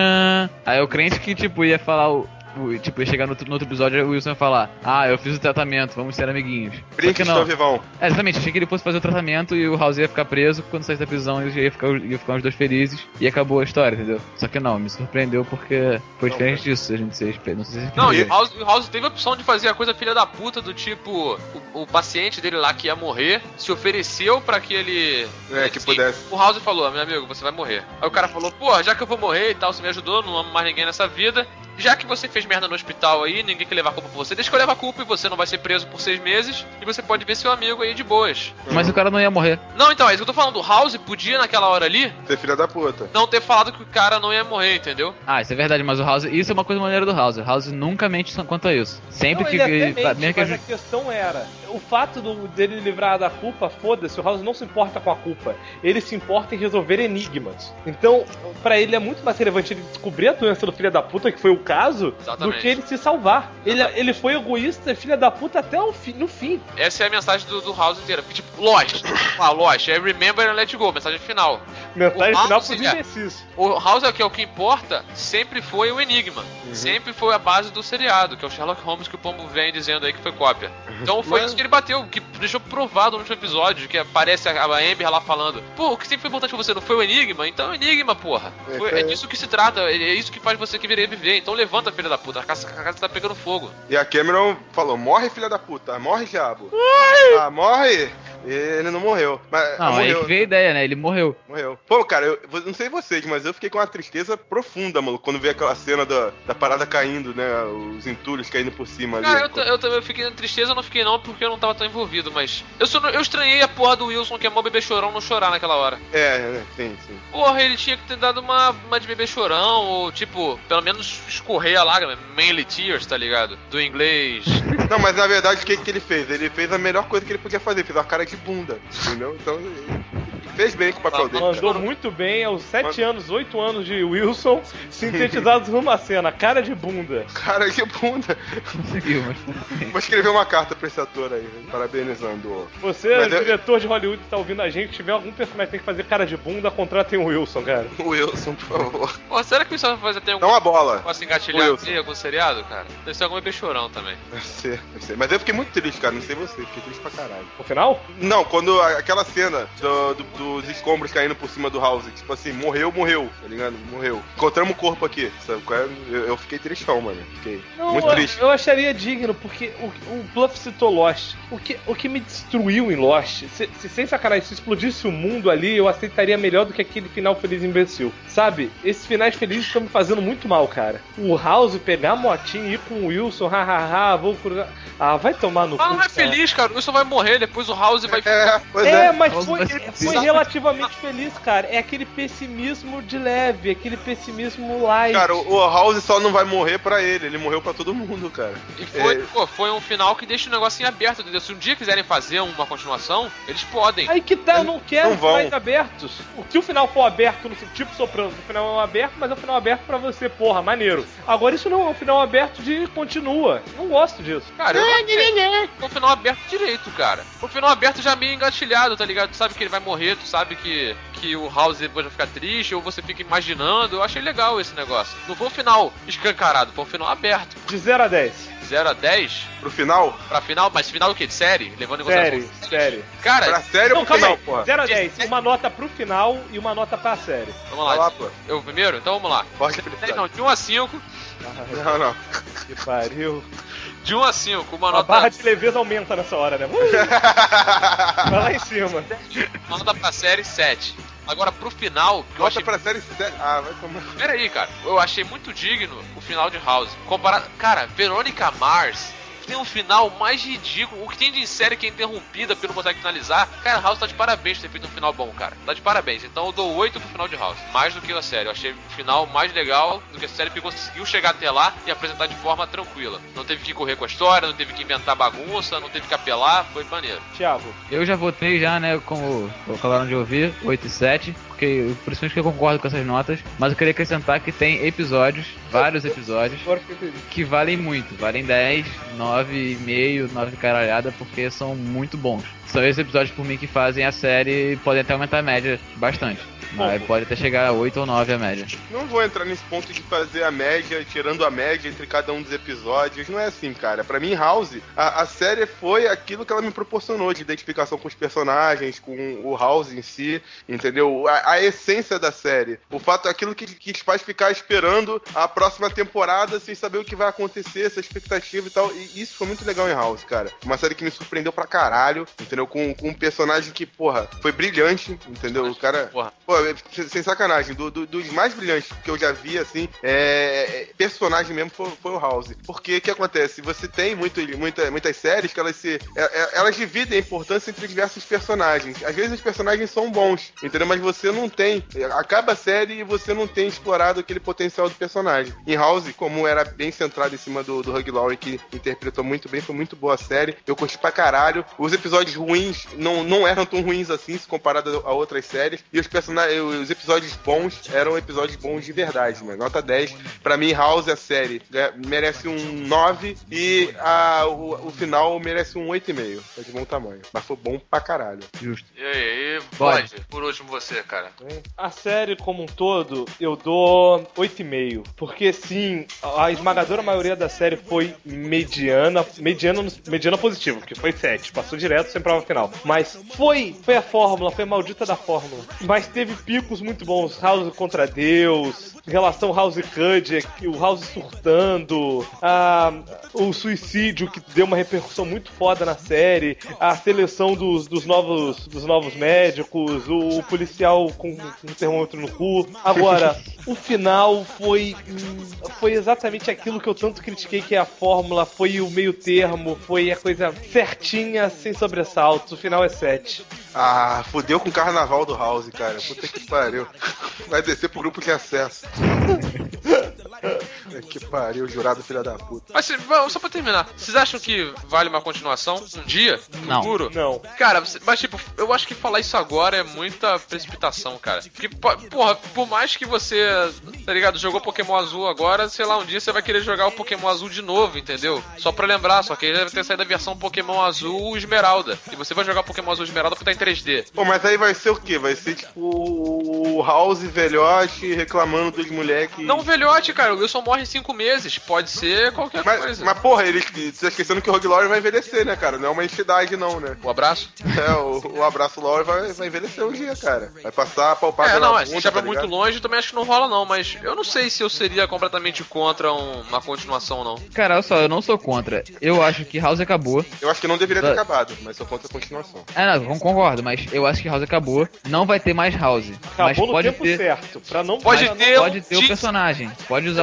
Aí o crente que, tipo, ia falar tipo, ia chegar no outro episódio, o Wilson ia falar: ah, eu fiz o tratamento, vamos ser amiguinhos. Brinque, estou vivão. Exatamente, achei que ele fosse fazer o tratamento e o House ia ficar preso. Quando saísse da prisão, eles ia ficar os dois felizes e acabou a história, entendeu? Só que não, me surpreendeu porque foi diferente disso, a gente não sei se não, e o House teve a opção de fazer a coisa filha da puta do tipo, o paciente dele lá que ia morrer se ofereceu pra que ele... que pudesse. O House falou: meu amigo, você vai morrer. Aí o cara falou: pô, já que eu vou morrer e tal, você me ajudou, não amo mais ninguém nessa vida. Já que você fez merda no hospital aí, ninguém quer levar a culpa por você, deixa que eu levo a culpa e você não vai ser preso por 6 meses e você pode ver seu amigo aí de boas. Mas o cara não ia morrer. Não, então, é isso que eu tô falando. O House podia, naquela hora ali, ser filha da puta. Não ter falado que o cara não ia morrer, entendeu? Ah, isso é verdade, mas o House... Isso é uma coisa maneira do House. O House nunca mente quanto a isso. Sempre não, que... Ele até mente, mas a questão era... O fato dele livrar da culpa, foda-se, o House não se importa com a culpa. Ele se importa em resolver enigmas. Então, pra ele é muito mais relevante ele descobrir a doença do filho da puta, que foi o caso, do que ele se salvar. Ele foi egoísta, filha da puta, até no fim. Essa é a mensagem do House inteira. Tipo, Lost. Lost. É Remember and Let Go. Mensagem final. Mensagem final pros imbecis. O House é o que importa, sempre foi o enigma. Sempre foi a base do seriado, que é o Sherlock Holmes que o Pombo vem dizendo aí que foi cópia. Então foi isso que ele bateu, que deixou provado no último episódio, que aparece a Amber lá falando: pô, o que sempre foi importante pra você não foi o enigma? Então é o enigma, porra. É disso que se trata, é isso que faz você querer viver. Então levanta, filha da puta, a casa tá pegando fogo. E a Cameron falou: morre, filha da puta, morre, diabo. Morre! Ele não morreu. Mas, não, morreu. Aí que veio a ideia, né? Ele morreu. Pô, cara, eu não sei vocês, mas eu fiquei com uma tristeza profunda, mano, quando vi aquela cena da parada caindo, né? Os entulhos caindo por cima ali. Eu também fiquei na tristeza, não fiquei não, porque eu não tava tão envolvido, mas... Eu estranhei a porra do Wilson, que é mó bebê chorão, não chorar naquela hora. Sim. Porra, ele tinha que ter dado uma de bebê chorão, ou tipo, pelo menos escorrer a lágrima, mainly tears, tá ligado? Do inglês. Não, mas na verdade, o que ele fez? Ele fez a melhor coisa que ele podia fazer, fez uma cara de bunda, entendeu? Então... Fez bem com o papel dele. Mandou muito bem aos 7 anos, 8 anos de Wilson, sintetizados numa cena. Cara de bunda. Cara de bunda. Conseguiu, mas... Vou escrever uma carta pra esse ator aí, parabenizando. Você, diretor de Hollywood, que tá ouvindo a gente, se tiver algum personagem que tem que fazer cara de bunda, contratem o Wilson, cara. O Wilson, por favor. Pô, será que o Wilson vai fazer até Dá uma bola. Posso engatilhar algum seriado, cara? Deve ser algum bebê chorão também. Deve ser. Mas eu fiquei muito triste, cara. Não sei você, fiquei triste pra caralho. No final? Não, quando aquela cena dos escombros caindo por cima do House, tipo assim, morreu, tá ligado? Morreu. Encontramos o corpo aqui, sabe? Eu fiquei tristão, mano. Fiquei muito triste. Eu acharia digno, porque o Bluff citou Lost. O que me destruiu em Lost, se sem sacanagem, se explodisse o mundo ali, eu aceitaria melhor do que aquele final feliz imbecil. Sabe? Esses finais felizes estão me fazendo muito mal, cara. O House pegar a motinha e ir com o Wilson, vou curar. Vai tomar no cu. Não é feliz, cara. O Wilson vai morrer, depois o House vai... mas foi relativamente feliz, cara. É aquele pessimismo de leve, aquele pessimismo light. Cara, o House só não vai morrer pra ele morreu pra todo mundo, cara. E foi um final que deixa o negócio em aberto, entendeu? Se um dia quiserem fazer uma continuação, eles podem. Aí que tá, eu não quero não vão. finais abertos. Se o final for aberto, no tipo Sopranos, o final é aberto, mas é um final aberto pra você, porra, maneiro. Agora isso não é um final aberto de continua. Não gosto disso. Cara, o final aberto direito, cara. O final aberto já meio engatilhado, tá ligado? Tu sabe que ele vai morrer, tu sabe que o House depois vai ficar triste, ou você fica imaginando. Eu achei legal esse negócio. Não foi um final escancarado, foi um final aberto. De 0 a 10. 0 a 10? Pro final? Pra final? Mas final do quê? De série? Levando em Série, consideração. série. Cara, Pra série ou Não, pro calma final, aí. porra? 0 a 10. Uma nota pro final e uma nota pra série. vamos Vai lá. lá, pô. Eu primeiro? Então vamos lá. Forte felicidade. Não, de 1 a 5. Não. Que pariu. De 1 a 5, uma A nota. barra de leveza aumenta nessa hora, né? Vai lá em cima. Uma nota pra série 7. Agora pro final, que eu Volta achei. pra série 7. Ah, vai tomar. Pera aí, cara. Eu achei muito digno o final de House. Comparado. Cara, Veronica Mars tem um final mais ridículo. O que tem de série que é interrompida porque não consegue finalizar. Cara, House tá de parabéns por ter feito um final bom, cara. Tá de parabéns. Então eu dou 8 pro final de House. Mais do que a série. Eu achei o final mais legal do que a série, porque conseguiu chegar até lá e apresentar de forma tranquila. Não teve que correr com a história, não teve que inventar bagunça, não teve que apelar. Foi maneiro. Thiago. Eu já votei já, né, como acabaram de ouvir, 8 e 7, porque principalmente que eu concordo com essas notas, mas eu queria acrescentar que tem episódios, vários episódios, Agora fiquei feliz. que valem muito, valem 10, 9,5, 9 caralhada, porque são muito bons. São esses episódios por mim que fazem a série, podem até aumentar a média bastante. Mas pode até chegar a 8 ou 9 a média. Não vou entrar nesse ponto de fazer a média, tirando a média entre cada um dos episódios. Não é assim, cara. Pra mim, House, a série foi aquilo que ela me proporcionou de identificação com os personagens, com o House em si, entendeu? A essência da série. O fato, aquilo que te faz ficar esperando a próxima temporada sem saber o que vai acontecer, essa expectativa e tal. E isso foi muito legal em House, cara. Uma série que me surpreendeu pra caralho, entendeu? Com um personagem que, porra, foi brilhante, entendeu? O cara... Pô, sem sacanagem, dos mais brilhantes que eu já vi, assim, personagem mesmo foi o House. Porque o que acontece? Você tem muitas séries que elas dividem a importância entre diversos personagens. Às vezes os personagens são bons, entendeu? Mas você não tem. Acaba a série e você não tem explorado aquele potencial do personagem. Em House, como era bem centrado em cima do Hugh Laurie, que interpretou muito bem, foi muito boa a série. Eu curti pra caralho. Os episódios ruins não eram tão ruins assim, se comparado a outras séries. E os episódios bons eram episódios bons de verdade, mano. Nota 10. Pra mim, House, a série, merece um 9 e o final merece um 8,5. É de bom tamanho. Mas foi bom pra caralho. Justo. E aí, Pode. por último você, cara. A série como um todo, eu dou 8,5. Porque sim, a esmagadora maioria da série foi mediana positiva, porque foi 7. Passou direto sem prova final. Mas foi a fórmula, foi a maldita da fórmula. Mas teve picos muito bons. House contra Deus, relação House e Cuddy, o House surtando, o suicídio que deu uma repercussão muito foda na série, a seleção dos novos médicos, o policial com um termômetro no cu. Agora, o final foi exatamente aquilo que eu tanto critiquei, que é a fórmula, foi o meio termo, foi a coisa certinha, sem sobressaltos. O final é 7. Ah, fudeu com o carnaval do House, cara. Puta que pariu. Vai descer pro grupo de acesso. Que pariu, jurado filha da puta. Mas só pra terminar, vocês acham que vale uma continuação um dia? Não. Futuro? Não. Cara, mas tipo, eu acho que falar isso agora é muita precipitação, cara. Porque, porra, por mais que você, tá ligado, jogou Pokémon Azul agora, sei lá, um dia você vai querer jogar o Pokémon Azul de novo, entendeu? Só pra lembrar, só que ele deve ter saído a versão Pokémon Azul Esmeralda. E você vai jogar Pokémon Azul Esmeralda porque tá em 3D. Pô, mas aí vai ser o quê? Vai ser tipo o House velhote reclamando dos moleques. Não, velhote, cara, o Wilson morre em 5 meses. Pode ser qualquer coisa. Mas porra, você tá esquecendo que o Hugh Laurie vai envelhecer, né, cara? Não é uma entidade, não, né? O abraço? O abraço Laurie vai envelhecer um dia, cara. Vai passar a palpar não, mas bunda, se já tá vai muito longe, também acho que não rola, não. Mas eu não sei se eu seria completamente contra uma continuação, não. Cara, olha só, eu não sou contra. Eu acho que House acabou. Eu acho que não deveria ter acabado, mas sou contra a continuação. Não, concordo, mas eu acho que House acabou. Não vai ter mais House. Acabou mas no pode tempo ter. certo. Pode Pode ter o personagem. Pode usar o personagem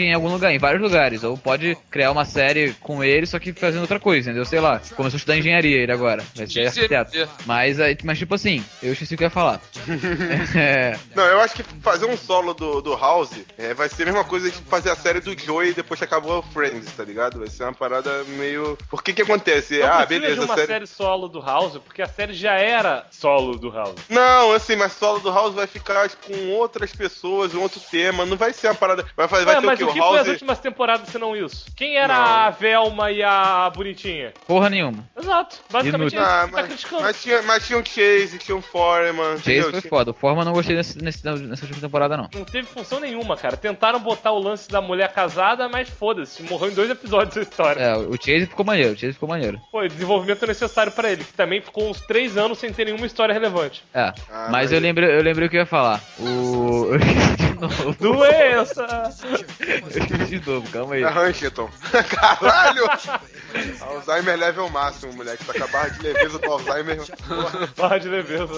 em algum lugar, em vários lugares. Ou pode criar uma série com ele, só que fazendo outra coisa, entendeu? Sei lá, começou a estudar engenharia ele agora. Vai ser arquiteto. Mas tipo assim, eu esqueci o que eu ia falar. Não, eu acho que fazer um solo do House vai ser a mesma coisa de fazer a série do Joey depois que acabou o Friends, tá ligado? Vai ser uma parada meio... Por que acontece? Não precisa Beleza, de uma série solo do House, porque a série já era solo do House. Não, assim, mas solo do House vai ficar tipo, com outras pessoas, um outro tema, não vai ser uma parada... Vai ter mas o o que? que O House... foi as últimas temporadas se não isso? Quem era Não. a Velma e a Bonitinha? Porra nenhuma. Exato. Basicamente é isso que você tá criticando. Mas tinha um Chase, tinha um Foreman, Chase entendeu? foi foda. O Forma eu não gostei nessa última temporada, não. Não teve função nenhuma, cara. Tentaram botar o lance da mulher casada, mas foda-se. Morreu em 2 episódios a história. O Chase ficou maneiro. Foi, desenvolvimento necessário pra ele, que também ficou uns 3 anos sem ter nenhuma história relevante. Mas eu lembrei o que eu ia falar. Eu esqueci de novo. Doença! Eu esqueci de novo, calma aí. Huntington. Caralho! Alzheimer level máximo, moleque. Tá com a barra de leveza do Alzheimer. Barra de leveza.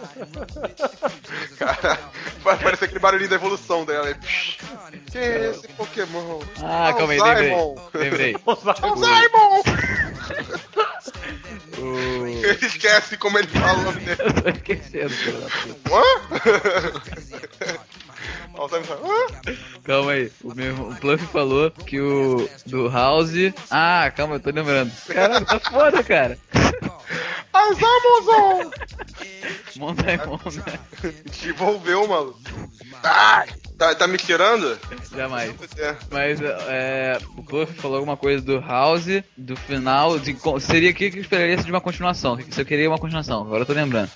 Cara, vai parecer aquele barulhinho da evolução dela. Que é esse Pokémon? Calma aí, lembrei. Alzheimer! Ele esquece como ele fala o nome dele. Eu tô esquecendo, filho da puta. Alzheimer fala, Calma aí, o Pluff falou que o do House... calma, eu tô lembrando. Caralho, tá foda, cara. Alzheimer! Montaimon, né? Desenvolveu, maluco. Tá me tirando? Jamais. Mas o Pluff falou alguma coisa do House, do final. Seria o que eu esperaria de uma continuação? Se eu queria uma continuação, agora eu tô lembrando.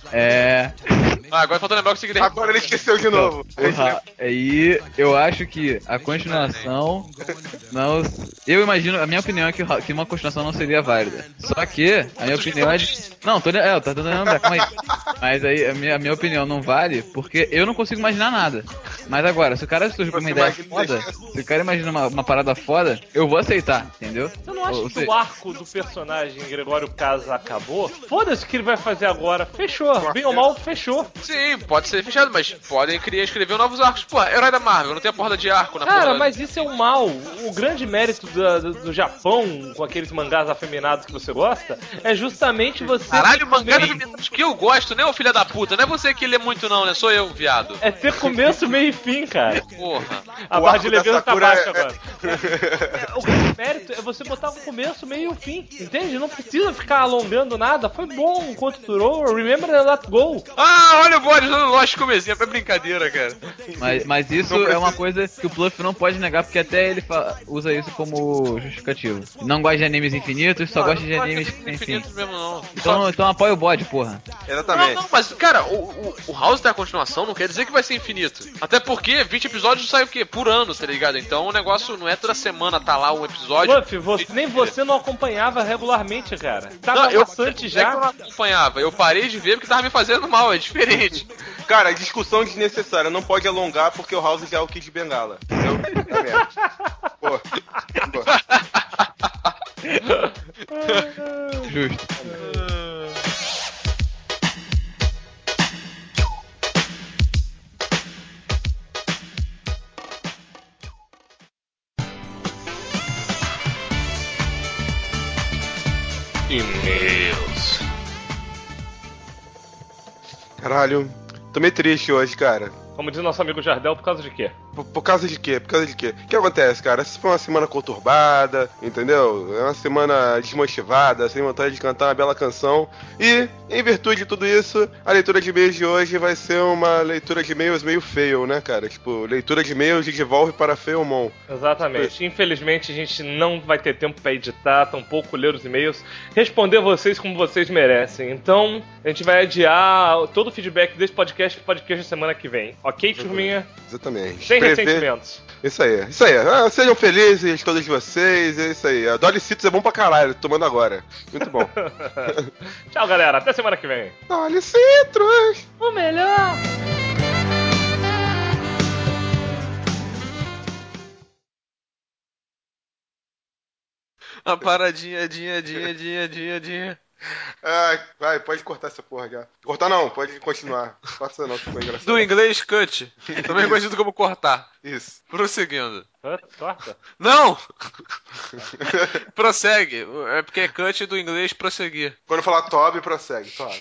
Agora falta lembrar que você queria. Agora ele esqueceu de novo. Aí eu acho que a continuação não. Eu imagino, a minha opinião é que uma continuação não seria válida. Só que a minha opinião é de. Não, tô tentando lembrar, calma aí. Mas aí a minha opinião não vale porque eu não consigo imaginar nada. Mas agora, se o cara surge com uma ideia foda, se o cara imagina uma parada foda, eu vou aceitar, entendeu? Você não acha que o arco do personagem Gregório Casa acabou? Foda-se o que ele vai fazer agora. Fechou. Bem ou mal, fechou. Sim, pode ser fechado, mas podem escrever novos arcos. Pô, herói da Marvel, não tem a porra de arco na porra. Cara, mas isso é um mal. O grande mérito do Japão, com aqueles mangás afeminados que você gosta, é justamente você... Caralho, mangás afeminados que eu gosto, né, ô filha da puta? Não é você que lê muito não, né? Sou eu, viado. É ter começo, meio e fim, cara. Porra. A barra de leveza tá baixa agora. O grande mérito é você botar um começo, meio e um fim, entende? Não precisa ficar alongando nada. Foi bom enquanto durou. Remember and let go. Olha o bode usando Lost como exemplo. É brincadeira, cara. Mas isso é uma coisa que o Pluff não pode negar, porque até ele usa isso como justificativo. Não gosta de animes infinitos, só gosta de animes infinitos mesmo, não. Então apoia o bode, porra. Exatamente. Não, mas, cara, o House tem a continuação, não quer dizer que vai ser infinito. Até porque 20 episódios sai o quê? Por ano, tá ligado? Então o negócio não é toda semana tá lá um episódio. Pluff, nem você não acompanhava regularmente, cara. Tava bastante já. Eu não acompanhava. Eu parei de ver porque tava me fazendo mal, é diferente. Cara, discussão desnecessária. Não pode alongar porque o House já é o Kid Bengala. Entendeu? É merda. Pô. Justo. E-mails. Caralho. Tô meio triste hoje, cara. Como diz nosso amigo Jardel, por causa de quê? Por causa de quê? Por causa de quê? O que acontece, cara? Essa foi uma semana conturbada, entendeu? É uma semana desmotivada, sem vontade de cantar uma bela canção. E, em virtude de tudo isso, a leitura de e-mails de hoje vai ser uma leitura de e-mails meio fail, né, cara? Tipo, leitura de e-mails de devolve para Feomon. Exatamente. Infelizmente, a gente não vai ter tempo pra editar, tampouco ler os e-mails, responder vocês como vocês merecem. Então, a gente vai adiar todo o feedback desse podcast pro podcast da semana que vem. Ok, turminha? Exatamente. Sem ressentimentos. Isso aí. Sejam felizes, todos vocês, é isso aí. A Dolicitos é bom pra caralho, tomando agora. Muito bom. Tchau, galera. Até semana que vem. Dolicitos! O melhor! A paradinha, dinha. Vai, pode cortar essa porra já. Cortar não, pode continuar. Passa não, que foi engraçado. Do inglês cut, também conhecido como cortar. Isso. Prosseguindo. Corta? Não! Prossegue. É porque é cut do inglês prosseguir. Quando falar Toby, prossegue. Toby.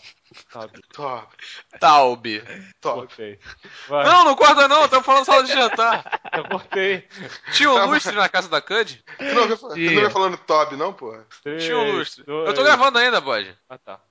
Taube. Cortei. Vai. Não corta não, estamos falando sala de jantar. Eu cortei. Tinha um lustre na casa da Cud? Tu não vai falando Toby, não, porra? Tinha um lustre. 2, Eu tô gravando ainda, bode. Ah, tá.